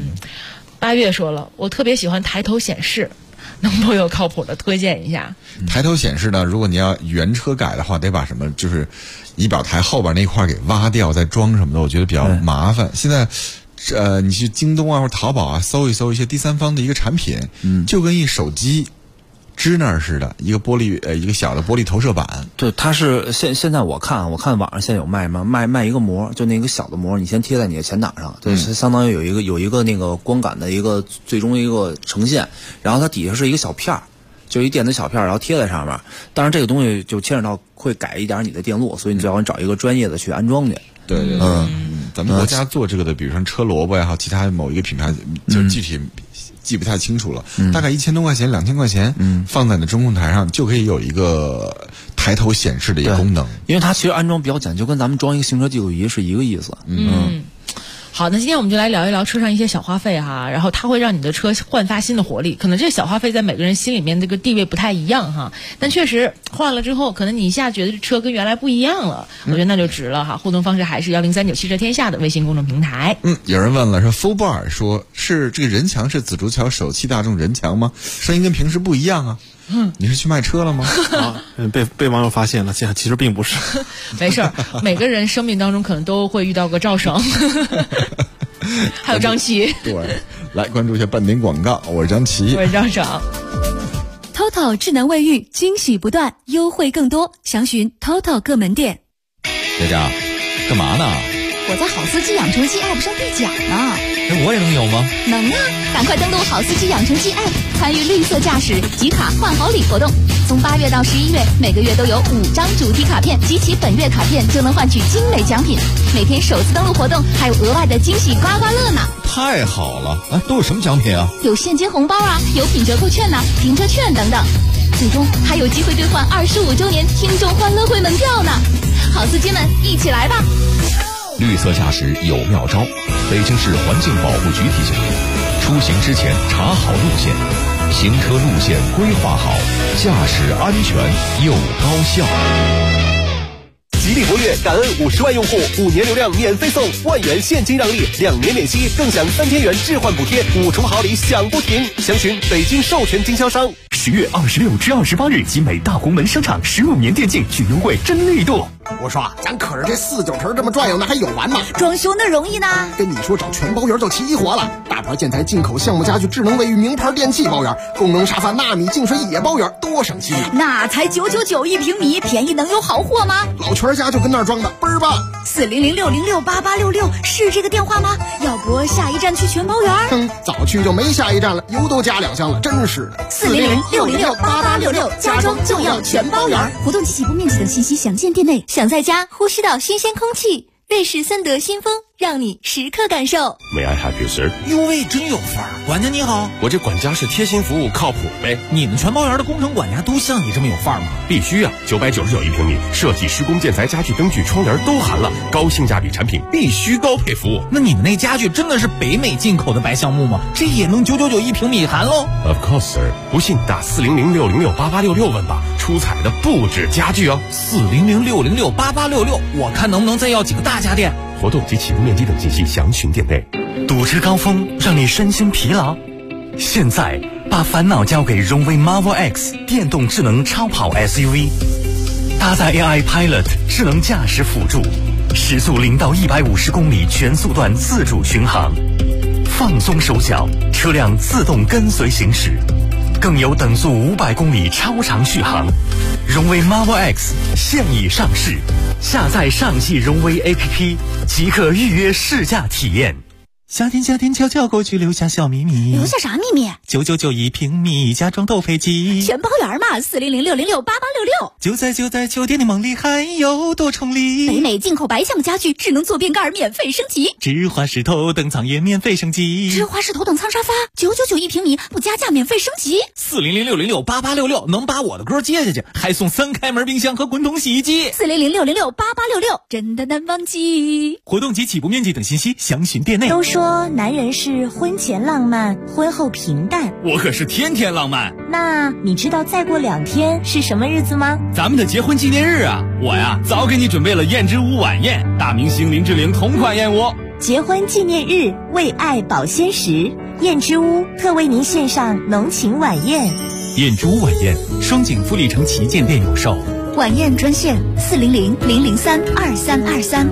8月说了，我特别喜欢抬头显示，能不能有靠谱的推荐一下？ 抬头显示呢，如果你要原车改的话，得把什么就是仪表台后边那块给挖掉再装什么的，我觉得比较麻烦。现在你去京东啊或者淘宝啊搜一搜一些第三方的一个产品，就跟一手机支那儿似的，一个玻璃一个小的玻璃投射板。 对，它是现在我看网上现在有卖一个膜，就那个小的膜，你先贴在你的前挡上，就是相当于有一个那个光感的一个最终一个呈现，然后它底下是一个小片儿，就一电子小片，然后贴在上面。当然这个东西就牵扯到会改一点你的电路，所以你最好找一个专业的去安装去。 对，咱们国家做这个的，比如说车萝卜呀，还有其他某一个品牌，就具体记不太清楚了，大概1000多块钱、2000块钱，放在你的中控台上就可以有一个抬头显示的一个功能。 因为它其实安装比较简单，就跟咱们装一个行车记录仪是一个意思。 好，那今天我们就来聊一聊车上一些小花费哈，然后它会让你的车焕发新的活力。可能这小花费在每个人心里面这个地位不太一样哈，但确实换了之后，可能你一下觉得这车跟原来不一样了，我觉得那就值了哈。互动方式还是1039汽车天下的微信公众平台。 有人问了，说 Fullbar 说是这个人墙是紫竹桥首汽大众人墙吗？声音跟平时不一样啊。你是去卖车了吗？ 被网友发现了，其实并不是。 没事儿，每个人生命当中可能都会遇到个赵省，还有张琪。 对，来关注一下半点广告，我是张琪， 我是张省。 TOTO 智能卫浴惊喜不断，优惠更多，详询 TOTO 各门店。 佳佳，干嘛呢？ 我在好司机养成记 App 上兑奖呢。 我也能有吗？ 能啊！赶快登录好司机养成记 App， 参与绿色驾驶集卡换好礼活动。从8月到11月，每个月都有5张主题卡片，集齐本月卡片就能换取精美奖品。每天首次登录活动还有额外的惊喜刮刮乐呢！ 太好了！都有什么奖品啊？ 有现金红包啊，有品折扣券停车券等等。最终还有机会兑换25周年听众欢乐会门票呢！好司机们，一起来吧！ 绿色驾驶有妙招，北京市环境保护局提醒您：出行之前查好路线，行车路线规划好，驾驶安全又高效。 吉利博越感恩50万用户，5年流量免费送，1万元现金让利，2年免息，更享3000元置换补贴，5重好礼享不停。详询北京授权经销商。 10月26至28日，集美大红门商场15年电竞巨优惠真力度。 我说咱可是这4-9成这么转悠，那还有完吗？ 装修那容易呢？ 跟你说找全包圆就齐活了，大牌建材进口项目家具、智能卫浴、名牌电器包圆，功能沙发、纳米净水也包圆，多省心啊！ 那才999一平米，便宜能有好货吗？ 老全家就跟那儿装的，倍儿棒！400-606-8866是这个电话吗？ 要不下一站去全包圆？ 早去就没下一站了，油都加2箱了，真是的。 400-606-8866，家装就要全包圆。活动及起步面积等信息详见店内。 想在家呼吸到新鲜空气，瑞士森德新风让你时刻感受。 May I help you, sir？ 哟喂，真有范儿！管家你好， 我这管家是贴心服务，靠谱呗。 你们全包圆的工程管家都像你这么有范儿吗？ 必须啊！999一平米，设计、施工、建材、家具、灯具、窗帘都含了，高性价比产品，必须高配服务。 那你们那家具真的是北美进口的白橡木吗？这也能999一平米含喽 ？Of course, sir。不信打400-606-8866问吧，出彩的不止家具哦。 400-606-8866，我看能不能再要几个大家电。 活动及起步面积等信息详询店内。 堵车高峰让你身心疲劳，现在把烦恼交给荣威 Marvel X 电动智能超跑 SUV， 搭载 AI Pilot 智能驾驶辅助，时速0到150公里全速段自主巡航，放松手脚，车辆自动跟随行驶，更有等速500公里超长续航。荣威 Marvel X 现已上市，下载上汽荣威 APP 即可预约试驾体验。 夏天悄悄过去，留下小秘密。 留下啥秘密 ？999一平米，家装斗飞机， 全包圆嘛！400-606-8866， 就在酒店的梦里，还有多重礼。 北美进口白橡家具，智能坐便盖免费升级， 芝华士头等舱也免费升级， 芝华士头等舱沙发999一平米，不加价免费升级。 400-606-8866能把我的歌接下去，还送3开门冰箱和滚筒洗衣机。 400-606-8866真的难忘记。 活动及起步面积等信息详询店内。 都说男人是婚前浪漫，婚后平淡， 我可是天天浪漫。 那你知道再过2天是什么日子吗？ 咱们的结婚纪念日啊！我呀早给你准备了燕之屋晚宴，大明星林志玲同款燕窝。 结婚纪念日，为爱保鲜时，燕之屋特为您献上浓情晚宴。 燕之屋晚宴，双井富力城旗舰店有售。 晚宴专线400-003-2323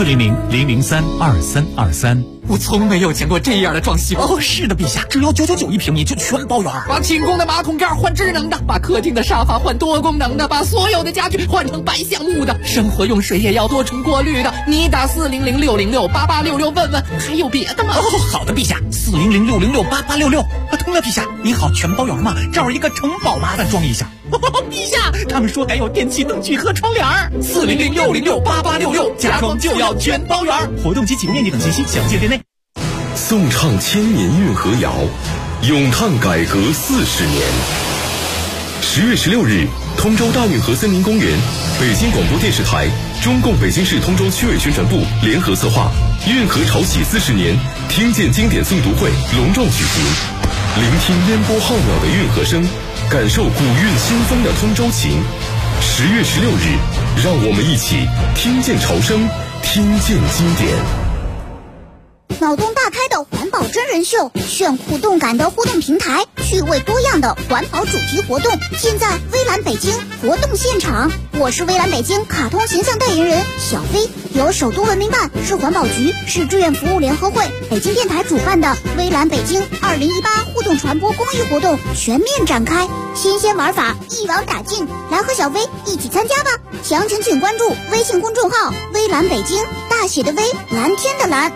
400-003-2323。我从没有见过这样的装修哦！是的，陛下，只要999一平米就全包圆。把寝宫的马桶盖换智能的，把客厅的沙发换多功能的，把所有的家具换成白橡木的，生活用水也要多重过滤的。你打400-606-8866问问，还有别的吗？哦，好的，陛下，400-606-8866。通了，陛下，您好，全包圆嘛，找一个城堡麻烦装一下。陛下，他们说还有电器灯具和窗帘。400-606-8866，家装就要全包圆。活动及起步面积等信息详见店内。 颂唱千年运河谣，咏叹改革40年。10月16日，通州大运河森林公园，北京广播电视台、中共北京市通州区委宣传部联合策划运河潮起40年听见经典诵读会隆重举行，聆听烟波浩渺的运河声，感受古韵新风的通州情。10月16日，让我们一起听见潮声，听见经典。 脑洞大开的环保真人秀，炫酷动感的互动平台，趣味多样的环保主题活动，现在微蓝北京活动现场。我是微蓝北京卡通形象代言人小飞，由首都文明办、市环保局、市志愿服务联合会、北京电台主办的微蓝北京2018互动传播公益活动全面展开，新鲜玩法一网打尽，来和小飞一起参加吧！详情请关注微信公众号微蓝北京，大写的微，蓝天的蓝。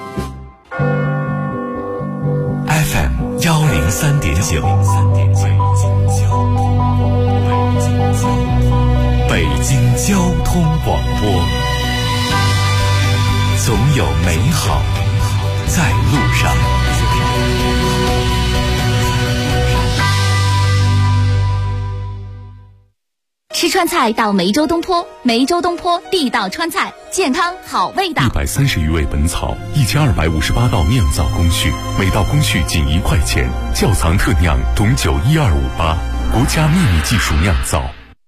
FM 103.9，北京交通广播，总有美好在路上。 吃川菜到梅州东坡，梅州东坡地道川菜，健康好味道。 130余味本草，1258道酿造工序，每道工序仅1块钱。窖藏特酿董酒12588，国家秘密技术酿造。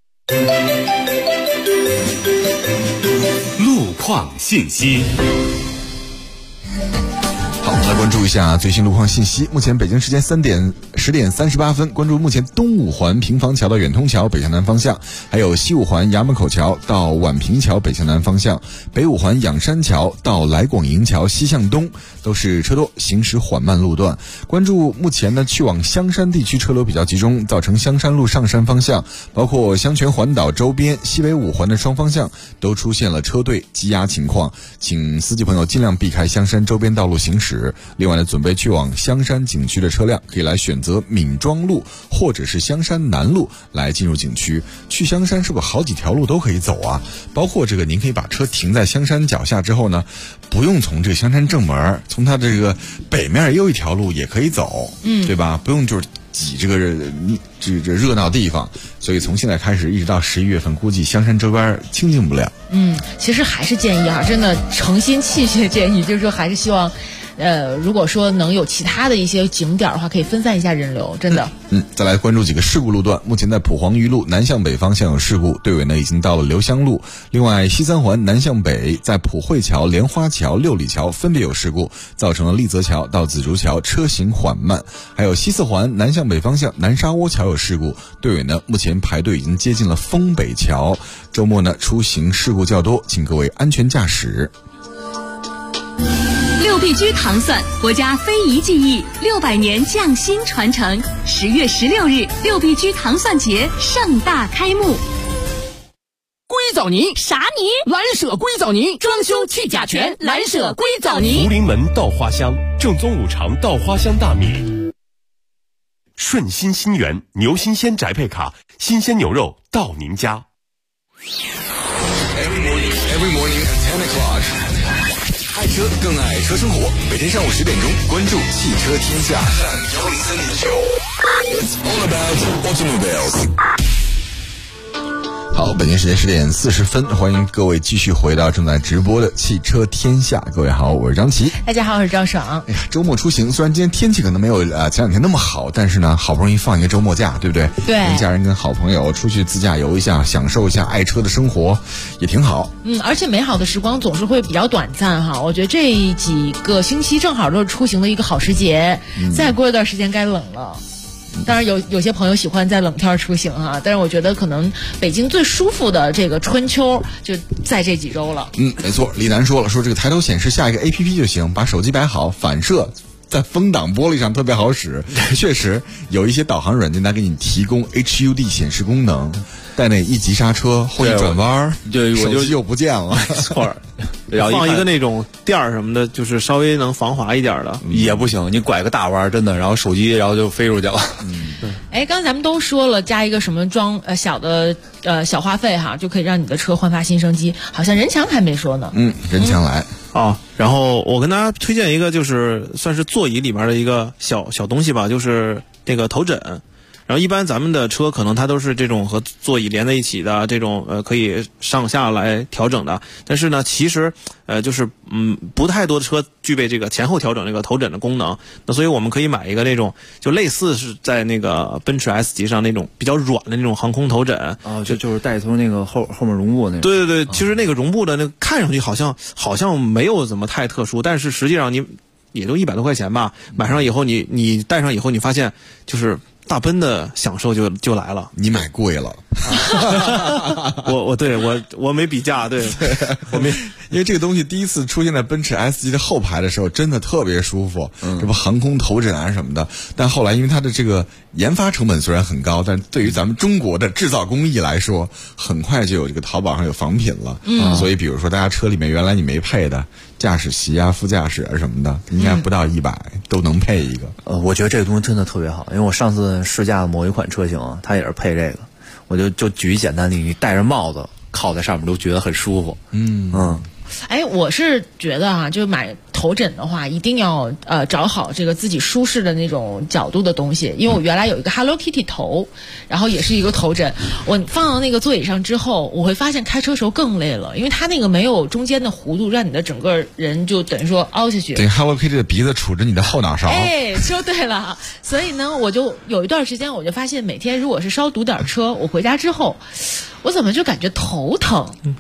路况信息。 好，我们来关注一下最新路况信息。目前北京时间3点 10点38分，关注目前东五环平房桥到远通桥北向南方向，还有西五环衙门口桥到宛平桥北向南方向，北五环仰山桥到来广营桥西向东都是车多，行驶缓慢路段。关注目前呢去往香山地区车流比较集中，造成香山路上山方向，包括香泉环岛周边西北五环的双方向都出现了车队积压情况，请司机朋友尽量避开香山周边道路行驶。另外呢，准备去往香山景区的车辆可以来选择闵庄路或者是香山南路来进入景区。去香山是不是好几条路都可以走啊？包括这个您可以把车停在香山脚下之后呢，不用从这个香山正门，从它这个北面又一条路也可以走，对吧？不用就是挤这个热闹地方。所以从现在开始一直到11月份，估计香山周边清静不了。 其实还是建议真的诚心气血建议，就是说还是希望如果说能有其他的一些景点的话，可以分散一下人流，真的。 再来关注几个事故路段。目前在蒲黄榆路南向北方向有事故，队尾呢已经到了刘香路。另外西三环南向北在普惠桥、莲花桥、六里桥分别有事故，造成了立泽桥到紫竹桥车行缓慢。还有西四环南向北方向南沙窝桥有事故，队尾呢目前排队已经接近了丰北桥。周末呢出行事故较多，请各位安全驾驶。 6PG 糖蒜，国家非遗技艺600年匠心传承。10月16日，6PG 糖蒜节盛大开幕。 硅藻泥啥泥？ 蓝舍硅藻泥，装修去甲醛，蓝舍硅藻泥。 福临门稻花香，正宗五常稻花香大米。顺心新源牛新鲜宅配卡，新鲜牛肉到您家。 Every morning at 10 o'clock. 爱车更爱车生活，每天上午10点钟，关注汽车天下。It's all about automobiles. 好，北京时间10点40分，欢迎各位继续回到正在直播的汽车天下。各位好，我是张琪。 大家好，我是赵爽。 哎呀，周末出行，虽然今天天气可能没有前两天那么好，但是呢，好不容易放一个周末假，对不对？ 对， 跟家人跟好朋友出去自驾游一下，享受一下爱车的生活，也挺好。 而且美好的时光总是会比较短暂哈。我觉得这几个星期正好都是出行的一个好时节，再过一段时间该冷了。当然有些朋友喜欢在冷天出行哈，但是我觉得可能北京最舒服的这个春秋就在这几周了。 没错，李楠说了，说这个抬头显示下一个 APP 就行，把手机摆好，反射在风挡玻璃上特别好使。确实有一些导航软件它给你提供 HUD 显示功能，带那一级刹车后一转弯，手机又不见了。 没错。然后放一个那种垫儿什么的，就是稍微能防滑一点的， 也不行。你拐个大弯，真的，然后手机然后就飞出去了。 对。刚才咱们都说了，加一个什么小的小话费哈，就可以让你的车焕发新生机。好像任强还没说呢。 任强来。 然后我跟大家推荐一个，就是算是座椅里面的一个小东西吧，就是那个头枕。然后一般咱们的车可能它都是这种和座椅连在一起的这种可以上下来调整的，但是呢其实就是不太多的车具备这个前后调整这个头枕的功能。那所以我们可以买一个那种就类似是在那个奔驰 S 级上那种比较软的那种航空头枕就是带从那个后面绒布那个。 对，其实那个绒布的那个看上去好像没有怎么太特殊，但是实际上你也就100多块钱吧，买上以后你戴上以后你发现就是大奔的享受就来了。 你买贵了。 我没比价，对，我没， 因为这个东西第一次出现在奔驰 S 级的后排的时候，真的特别舒服，这不航空头枕啊什么的。但后来因为它的这个研发成本虽然很高，但对于咱们中国的制造工艺来说，很快就有这个淘宝上有仿品了。所以比如说大家车里面原来你没配的驾驶席啊、副驾驶啊什么的，应该不到100都能配一个。 我觉得这个东西真的特别好，因为我上次试驾的某一款车型，它也是配这个。我就举一简单例，你戴着帽子靠在上面都觉得很舒服。 我是觉得就买头枕的话，一定要找好这个自己舒适的那种角度的东西。因为我原来有一个 Hello Kitty 头，然后也是一个头枕，我放到那个座椅上之后，我会发现开车时候更累了，因为它那个没有中间的弧度，让你的整个人就等于说凹下去。 对 ，Hello Kitty 的鼻子杵着你的后脑勺。 说对了。所以呢，我就有一段时间，我就发现每天如果是稍堵点车，我回家之后，我怎么就感觉头疼？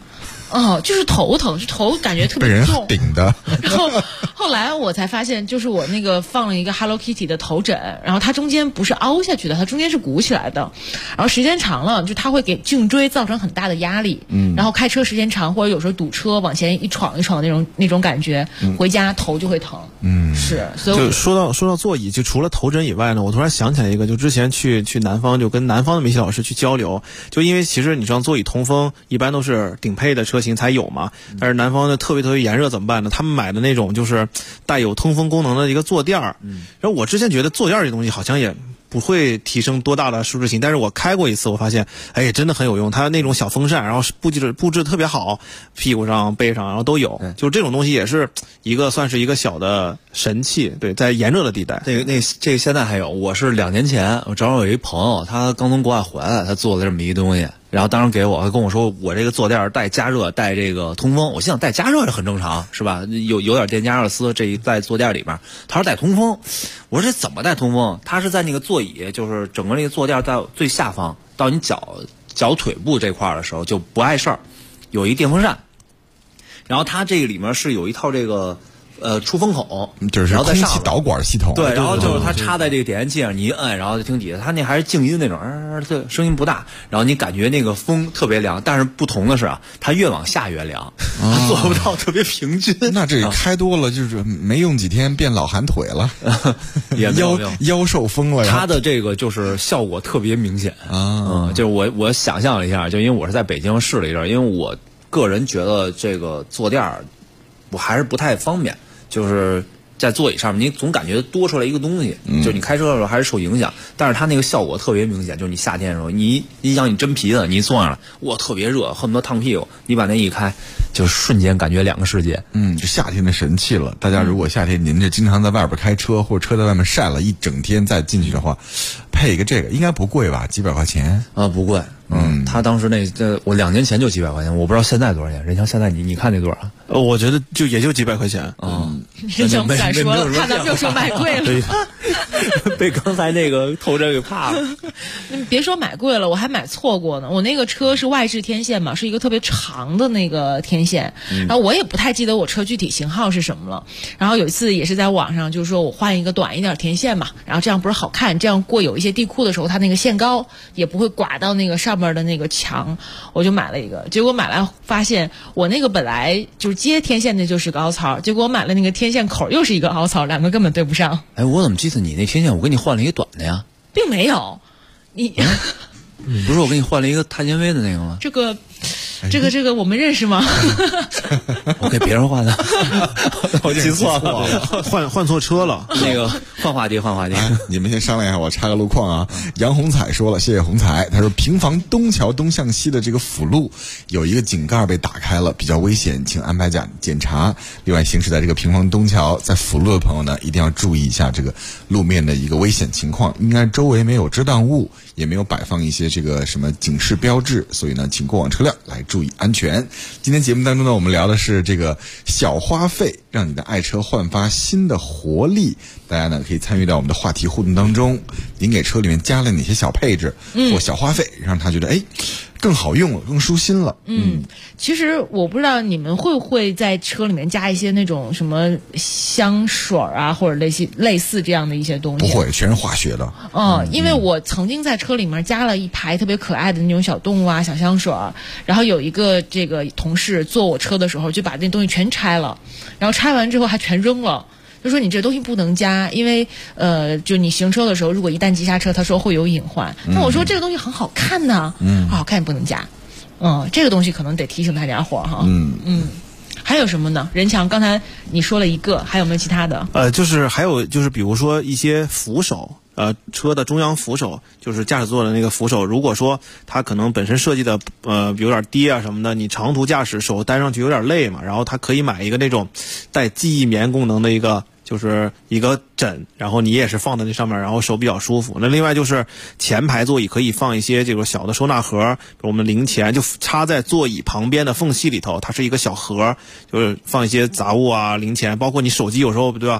就是头疼，头感觉特别重， 被人顶的。 然后后来我才发现，就是我那个放了一个 Hello Kitty 的头枕，然后它中间不是凹下去的，它中间是鼓起来的，然后时间长了，就它会给颈椎造成很大的压力。然后开车时间长，或者有时候堵车往前一闯一闯那种感觉，回家头就会疼。是，所以就说到座椅，就除了头枕以外呢，我突然想起来一个，就之前去南方，就跟南方的美琪老师去交流，就因为其实你知道座椅通风一般都是顶配的车型才有嘛，但是南方的特别炎热怎么办呢？他们买的那种就是带有通风功能的一个坐垫儿，然后我之前觉得坐垫这东西好像也不会提升多大的舒适性，但是我开过一次，我发现，哎，真的很有用。它那种小风扇，然后布置特别好，屁股上、背上，然后都有。就这种东西也是算是一个小的神器。对，在炎热的地带， 这个现在还有。我是2年前，我正好有一朋友，他刚从国外回来，他做了这么一个东西。然后当时他跟我说，我这个坐垫带加热带这个通风，我心想带加热是很正常是吧？有点电加热丝这一在坐垫里面，他说带通风，我说这怎么带通风？他是在那个座椅，就是整个那个坐垫在最下方到你脚腿部这块的时候就不碍事儿，有一电风扇，然后它这个里面是有一套这个出风口， 就是空气导管系统。 对，然后就是它插在这个点烟器上，你一摁，然后就听底下，它那还是静音那种，声音不大，然后你感觉那个风特别凉，但是不同的是啊，它越往下越凉，它做不到特别平均。 那这开多了就是没用几天变老寒腿了， 也腰受风了。 它的这个就是效果特别明显啊，就是我想象了一下，就因为我是在北京试了一阵，因为我个人觉得这个坐垫我还是不太方便。就是在座椅上面，你总感觉多出来一个东西，就是你开车的时候还是受影响。但是它那个效果特别明显，就是你夏天的时候，你想你真皮的，你一坐上来，哇，特别热，恨不得烫屁股。你把那一开，就瞬间感觉两个世界。 就夏天的神器了。大家如果夏天您这经常在外边开车，或者车在外面晒了一整天再进去的话，配一个这个应该不贵吧？几百块钱啊，不贵。他当时我2年前就几百块钱，我不知道现在多少钱。人家现在你看那多少？ 我觉得也就几百块钱啊。 人家不敢说了，怕咱们又说买贵了， 被刚才那个头枕给怕了。 你别说买贵了，我还买错过呢。我那个车是外置天线嘛，是一个特别长的那个天线，然后我也不太记得我车具体型号是什么了。然后有一次也是在网上，就是说我换一个短一点天线嘛，然后这样不是好看，这样过有一些地库的时候，它那个线高也不会刮到那个上面的那个墙，我就买了一个。结果买来发现我那个本来就是接天线的就是个凹槽，结果我买了那个天线口又是一个凹槽，两个根本对不上。 哎，我怎么记得你那天线我给你换了一个短的呀？ 并没有，你不是我给你换了一个碳纤维的那个吗？ 这个我们认识吗？ 我给别人换的，我记错了， 换错车了。 那个换话题。 你们先商量一下，我插个路况啊。杨红彩说了，谢谢红彩。他说平房东桥东向西的这个辅路有一个井盖被打开了，比较危险，请安排检查。另外，行驶在这个平房东桥在辅路的朋友呢，一定要注意一下这个路面的一个危险情况，应该周围没有遮挡物，也没有摆放一些这个什么警示标志，所以呢，请过往车辆来注意安全。今天节目当中呢，我们聊的是这个小花费让你的爱车焕发新的活力。大家呢可以参与到我们的话题互动当中，您给车里面加了哪些小配置或小花费，让他觉得更好用了，更舒心了。 其实我不知道你们会不会在车里面加一些那种什么香水啊，或者类似这样的一些东西。 不会，全是化学的。 因为我曾经在车里面加了一排特别可爱的那种小动物啊、小香水，然后有一个这个同事坐我车的时候就把那东西全拆了，然后拆完之后还全扔了。就说你这东西不能加，因为就你行车的时候，如果一旦急刹车，他说会有隐患。那我说这个东西很好看呢，好看也不能加。这个东西可能得提醒大家伙哈。还有什么呢？任强，刚才你说了一个，还有没有其他的？ 就是还有就是比如说一些扶手。车的中央扶手就是驾驶座的那个扶手，如果说它可能本身设计的有点低啊什么的，你长途驾驶手担上去有点累嘛，然后它可以买一个那种带记忆棉功能的一个，就是一个枕，然后你也是放在那上面，然后手比较舒服。那另外就是前排座椅可以放一些这个小的收纳盒，比如我们零钱就插在座椅旁边的缝隙里头，它是一个小盒，就是放一些杂物啊、零钱，包括你手机有时候对吧？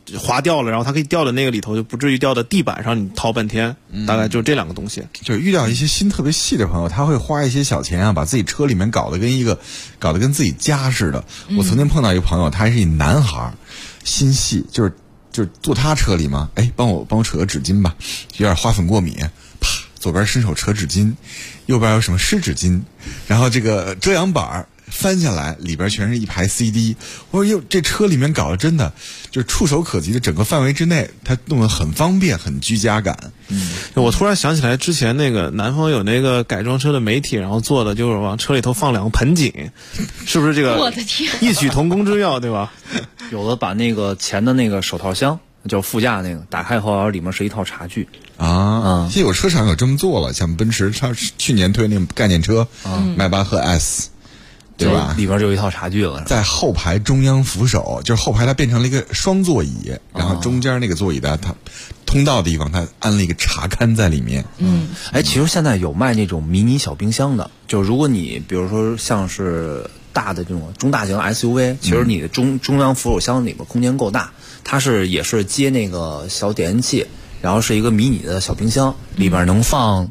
滑掉了，然后它可以掉到那个里头，就不至于掉到地板上，你掏半天。大概就这两个东西。 就是遇到一些心特别细的朋友，他会花一些小钱啊，把自己车里面搞得跟自己家似的。我曾经碰到一个朋友，他是一男孩，心细，就是坐他车里嘛，哎，帮我扯个纸巾吧，有点花粉过敏，啪，左边伸手扯纸巾，右边有什么湿纸巾，然后这个遮阳板翻下来，里边全是一排 CD。我说哟，这车里面搞得真的就是触手可及的整个范围之内，它弄得很方便，很居家感。 我突然想起来，之前那个南方有那个改装车的媒体，然后做的就是往车里头放两个盆景，是不是这个？ 我的天， 异曲同工之妙，对吧？ 有的把那个前的那个手套箱，就是副驾那个，打开后里面是一套茶具啊。现在有车厂有这么做了，像奔驰，它去年推那概念车，迈巴赫 S。对吧？ 里边就有一套茶具了， 在后排中央扶手，就是后排它变成了一个双座椅，然后中间那个座椅的它通道地方，它安了一个茶龛在里面。 其实现在有卖那种迷你小冰箱的，就如果你比如说像是大的这种中大型 SUV， 其实你的中央扶手箱里面空间够大，它也是接那个小点烟器，然后是一个迷你的小冰箱，里边能放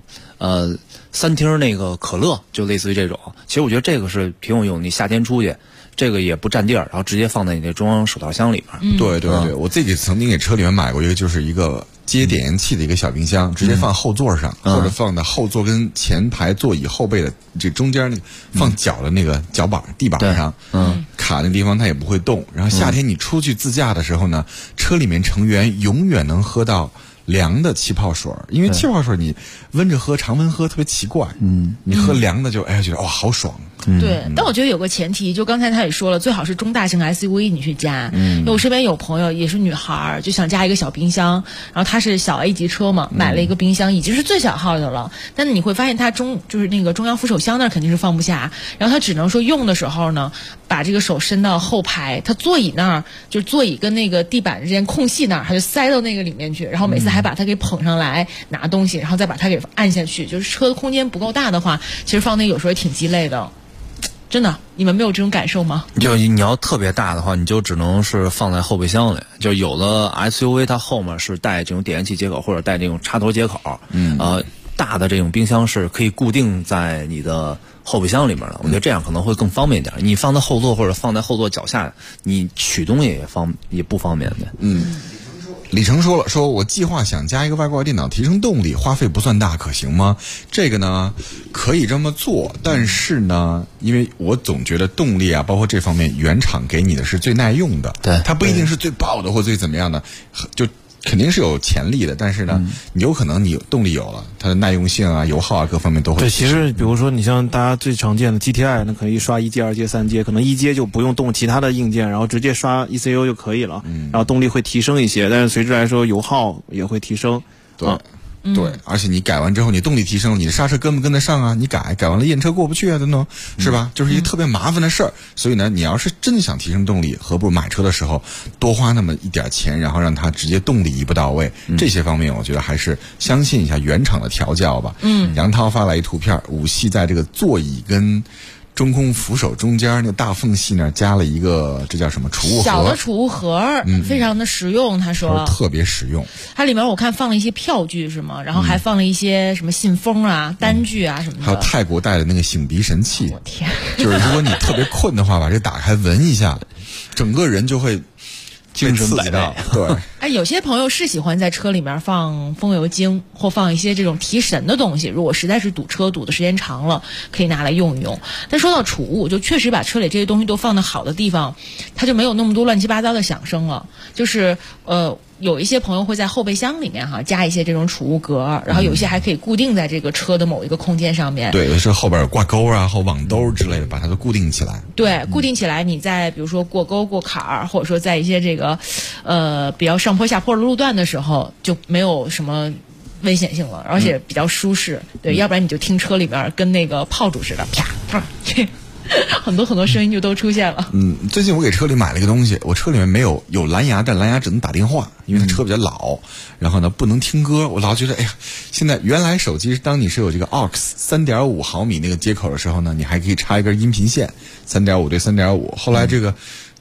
3听那个可乐，就类似于这种。其实我觉得这个是挺有用，你夏天出去，这个也不占地儿，然后直接放在你的中央手套箱里边。 对，我自己曾经给车里面买过一个，就是一个接点烟器的一个小冰箱，直接放后座上，或者放在后座跟前排座椅后背的这中间那个放脚的那个脚板地板上，卡那地方它也不会动。然后夏天你出去自驾的时候呢，车里面成员永远能喝到凉的气泡水，因为气泡水你温着喝常温喝特别奇怪，你喝凉的就觉得哇好爽。 对，但我觉得有个前提，就刚才他也说了，最好是中大型 SUV 你去加。因为我身边有朋友也是女孩，就想加一个小冰箱，然后她是小 A 级车嘛，买了一个冰箱，已经是最小号的了。但是你会发现它就是那个中央扶手箱那儿肯定是放不下，然后他只能说用的时候呢，把这个手伸到后排，他座椅那儿就是座椅跟那个地板之间空隙那儿，他就塞到那个里面去，然后每次还把它给捧上来拿东西，然后再把它给按下去。就是车的空间不够大的话，其实放那有时候也挺鸡肋的。真的，你们没有这种感受吗？ 就你要特别大的话，你就只能是放在后备箱里。就有的 SUV 它后面是带这种点烟器接口或者带这种插头接口，大的这种冰箱是可以固定在你的后备箱里面的。我觉得这样可能会更方便一点。你放在后座或者放在后座脚下，你取东西也不方便的。 李成说了，说我计划想加一个外挂电脑提升动力，花费不算大，可行吗？这个呢可以这么做，但是呢，因为我总觉得动力啊，包括这方面原厂给你的是最耐用的， 对， 它不一定是最爆的或最怎么样的，就肯定是有潜力的，但是呢，你有可能你动力有了，它的耐用性啊、油耗啊各方面都会。 对，其实比如说你像大家最常见的 GTI， 那可以刷1阶、2阶、3阶，可能1阶就不用动其他的硬件，然后直接刷 ECU 就可以了，然后动力会提升一些，但是随之来说油耗也会提升。 对，而且你改完之后，你动力提升，你的刹车跟不跟得上啊？你改完了验车过不去啊，等等，是吧？就是一个特别麻烦的事儿。所以呢，你要是真的想提升动力，何不买车的时候多花那么一点钱，然后让它直接动力一步到位？这些方面，我觉得还是相信一下原厂的调教吧。杨涛发来一图片，5系在这个座椅跟中空扶手中间那个大缝隙那儿加了一个，这叫什么储物盒？ 小的储物盒，非常的实用。他说特别实用。 它里面我看放了一些票据是吗？然后还放了一些什么信封啊、单据啊什么的。 还有泰国带的那个擤鼻神器。 我天！ 就是如果你特别困的话，把这打开闻一下，整个人就会精神百倍。 对，有些朋友是喜欢在车里面放风油精或放一些这种提神的东西，如果实在是堵车堵的时间长了，可以拿来用一用。但说到储物，就确实把车里这些东西都放在好的地方，它就没有那么多乱七八糟的响声了。就是有一些朋友会在后备箱里面加一些这种储物格，然后有一些还可以固定在这个车的某一个空间上面。 对，有的是后边挂钩啊或网兜之类的，把它都固定起来。 对，固定起来，你在比如说过沟过坎儿，或者说在一些这个比较上坡下坡的路段的时候，就没有什么危险性了，而且比较舒适。对，要不然你就听车里边跟那个炮竹似的，啪啪。很多声音就都出现了。 最近我给车里买了一个东西，我车里面没有蓝牙，但蓝牙只能打电话，因为它车比较老，然后呢不能听歌。我老觉得，哎呀，现在原来手机当你是有这个 AUX 3.5毫米那个接口的时候呢，你还可以插一根音频线，3.5对3.5。后来这个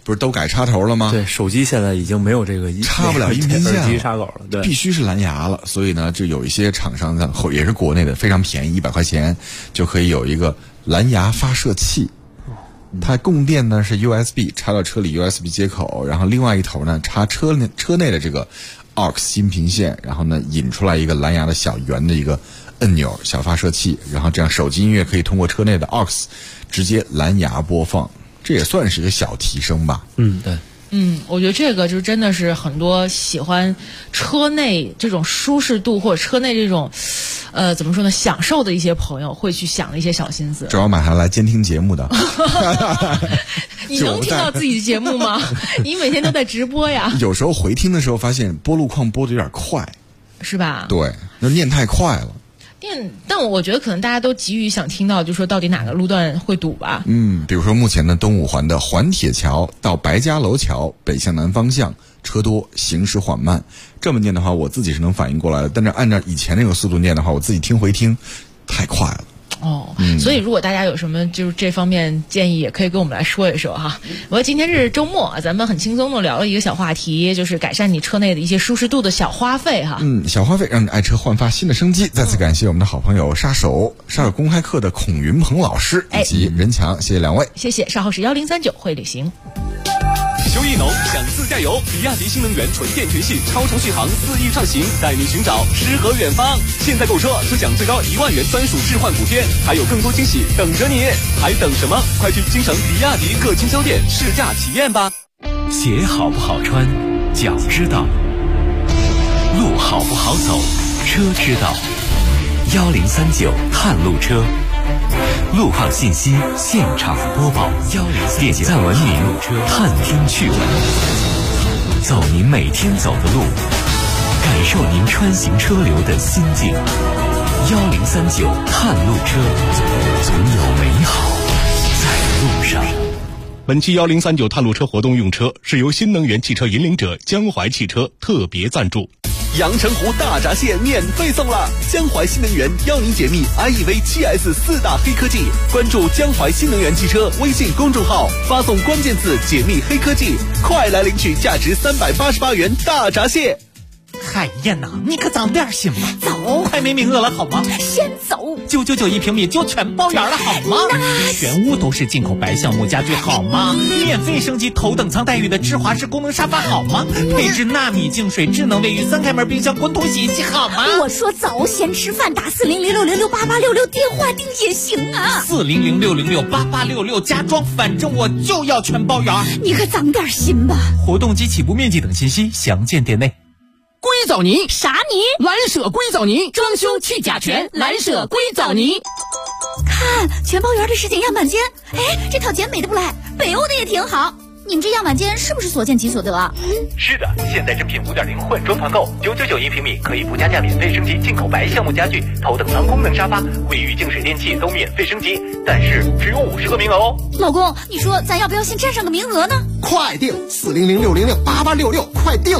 不是都改插头了吗？ 对，手机现在已经没有这个插不了音频线耳机插口了，对， 必须是蓝牙了。所以呢，就有一些厂商在也是国内的，非常便宜，100块钱就可以有一个蓝牙发射器。它供电呢是 USB 插到车里 USB 接口，然后另外一头呢插车内的这个 AUX 音频线，然后呢引出来一个蓝牙的小圆的一个按钮小发射器，然后这样手机音乐可以通过车内的 AUX 直接蓝牙播放，这也算是一个小提升吧。 对。 我觉得这个就真的是很多喜欢车内这种舒适度或者车内这种，怎么说呢，享受的一些朋友会去想的一些小心思。 主要买下来监听节目的。 你能听到自己的节目吗？你每天都在直播呀。 有时候回听的时候发现播路况播的有点快， 是吧？ 对，那念太快了。 但我觉得可能大家都急于想听到，就说到底哪个路段会堵吧。 比如说目前呢，东五环的环铁桥到白家楼桥北向南方向车多，行驶缓慢。这么念的话，我自己是能反应过来的，但是按照以前那个速度念的话，我自己听回听太快了。 所以如果大家有什么就是这方面建议，也可以跟我们来说一说哈。不过今天是周末，咱们很轻松的聊了一个小话题，就是改善你车内的一些舒适度的小花费哈。 小花费让你爱车焕发新的生机。再次感谢我们的好朋友杀手公开课的孔云鹏老师以及任强，谢谢两位。 谢谢。稍后是1039会旅行。 修一农想自驾游，比亚迪新能源纯电全系超长续航4亿畅行，带你寻找诗和远方。现在购车就享最高1万元专属置换补贴，还有更多惊喜等着你，还等什么？快去京城比亚迪各经销店试驾体验吧。 鞋好不好穿，脚知道；路好不好走，车知道。1039探路车，路况信息现场播报，点赞文明探听趣闻，走您每天走的路，感受您穿行车流的心境。1039探路车，总有美好在路上。 本期1039探路车活动用车是由新能源汽车引领者江淮汽车特别赞助。 阳澄湖大闸蟹免费送了！江淮新能源邀您解密 IEV 7S 4大黑科技，关注江淮新能源汽车微信公众号，发送关键字解密黑科技，快来领取价值388元大闸蟹。 海燕呐，你可长点心吧！ 走， 快没名额了好吗？ 先走 ，999一平米就全包圆了好吗？全屋都是进口白橡木家具好吗？免费升级头等舱待遇的智华式功能沙发好吗？配置纳米净水智能卫浴3开门冰箱滚筒洗衣机好吗？ 我说走，先吃饭打400-606-8866电话订也行啊。 400-606-8866加装，反正我就要全包圆。 你可长点心吧。 活动及起步面积等信息详见店内。 硅藻泥啥泥？ 蓝舍硅藻泥，装修去甲醛，蓝舍硅藻泥。 看全包圆的实景样板间，这套简美的不赖，北欧的也挺好。你们这样板间是不是所见即所得啊？ 是的，现在正品5.0换装团购，999一平米可以不加价免费升级进口白橡木家具、头等舱功能沙发、卫浴净水电器都免费升级，但是只有50个名额哦。 老公，你说咱要不要先占上个名额呢？ 快订400-606-8866，快订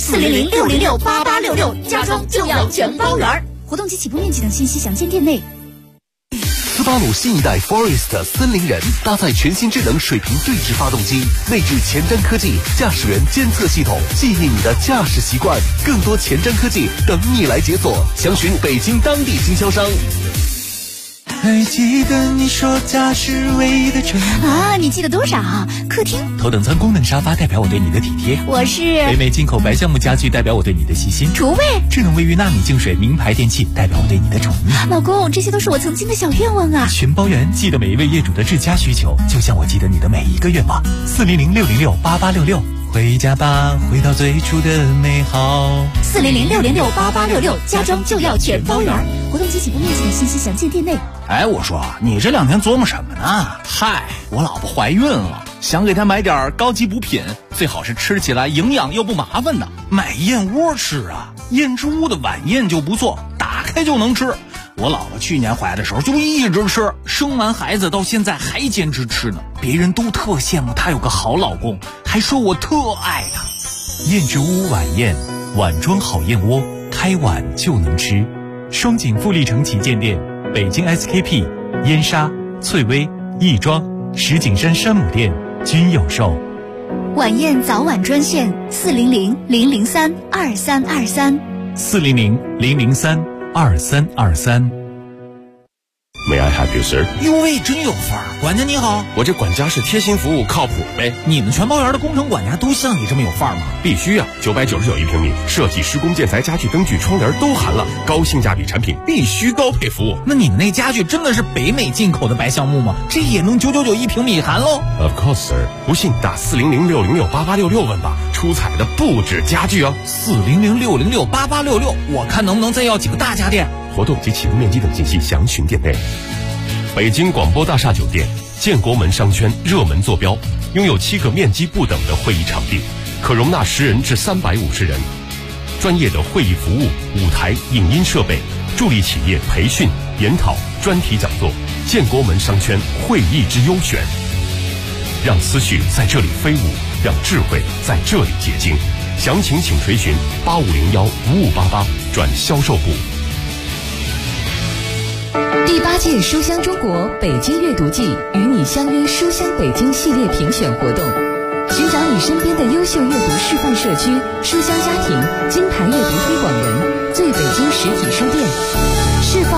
400-606-8866，家装就要全包圆。活动及起步面积等信息详见店内。 斯巴鲁新一代 Forest 森林人搭载全新智能水平对置发动机，内置前瞻科技驾驶员监测系统，记忆你的驾驶习惯，更多前瞻科技等你来解锁。详询北京当地经销商。 还记得你说家是唯一的城啊？你记得多少？客厅头等舱功能沙发代表我对你的体贴， 我是北美进口白橡木家具代表我对你的细心， 厨卫智能卫浴纳米净水名牌电器代表我对你的宠溺。 老公，这些都是我曾经的小愿望啊！ 全包圆，记得每一位业主的至佳需求，就像我记得你的每一个愿望。400-606-8866，回家吧，回到最初的美好。 400-606-8866，家装就要全包圆。活动及起步面积的信息详见店内。 我说你这2天琢磨什么呢？我老婆怀孕了，想给她买点高级补品，最好是吃起来营养又不麻烦的。买燕窝吃啊，燕之屋的晚宴就不错，打开就能吃。我老婆去年怀的时候就一直吃，生完孩子到现在还坚持吃呢。别人都特羡慕她有个好老公，还说我特爱她。燕之屋晚宴，碗装好燕窝，开碗就能吃。双井富力城旗舰店，北京 SKP、燕莎、翠微、亦庄、石景山山姆店均有售。 晚宴早晚专线400-003-2323。 400-003-2323。May I help you, sir？ 哟喂，真有范儿！管家你好， 我这管家是贴心服务，靠谱呗。 你们全包园的工程管家都像你这么有范儿吗？ 必须啊！999一平米，设计、施工、建材、家具、灯具、窗帘都含了，高性价比产品必须高配服务。 那你们那家具真的是北美进口的白橡木吗？这也能999一平米含喽 ？Of course, sir。不信打400-606-8866问吧，出彩的不止家具哦。 400-606-8866，我看能不能再要几个大家电。 活动及启动面积等信息详询店内。北京广播大厦酒店，建国门商圈热门坐标，拥有7个面积不等的会议场地，可容纳10人至350人。专业的会议服务、舞台、影音设备，助力企业培训、研讨、专题讲座。建国门商圈会议之优选，让思绪在这里飞舞，让智慧在这里结晶。详情请垂询8501-5588转销售部。 第8届书香中国北京阅读季与你相约书香北京系列评选活动，寻找你身边的优秀阅读示范社区、书香家庭、金牌阅读推广人、最北京实体书店。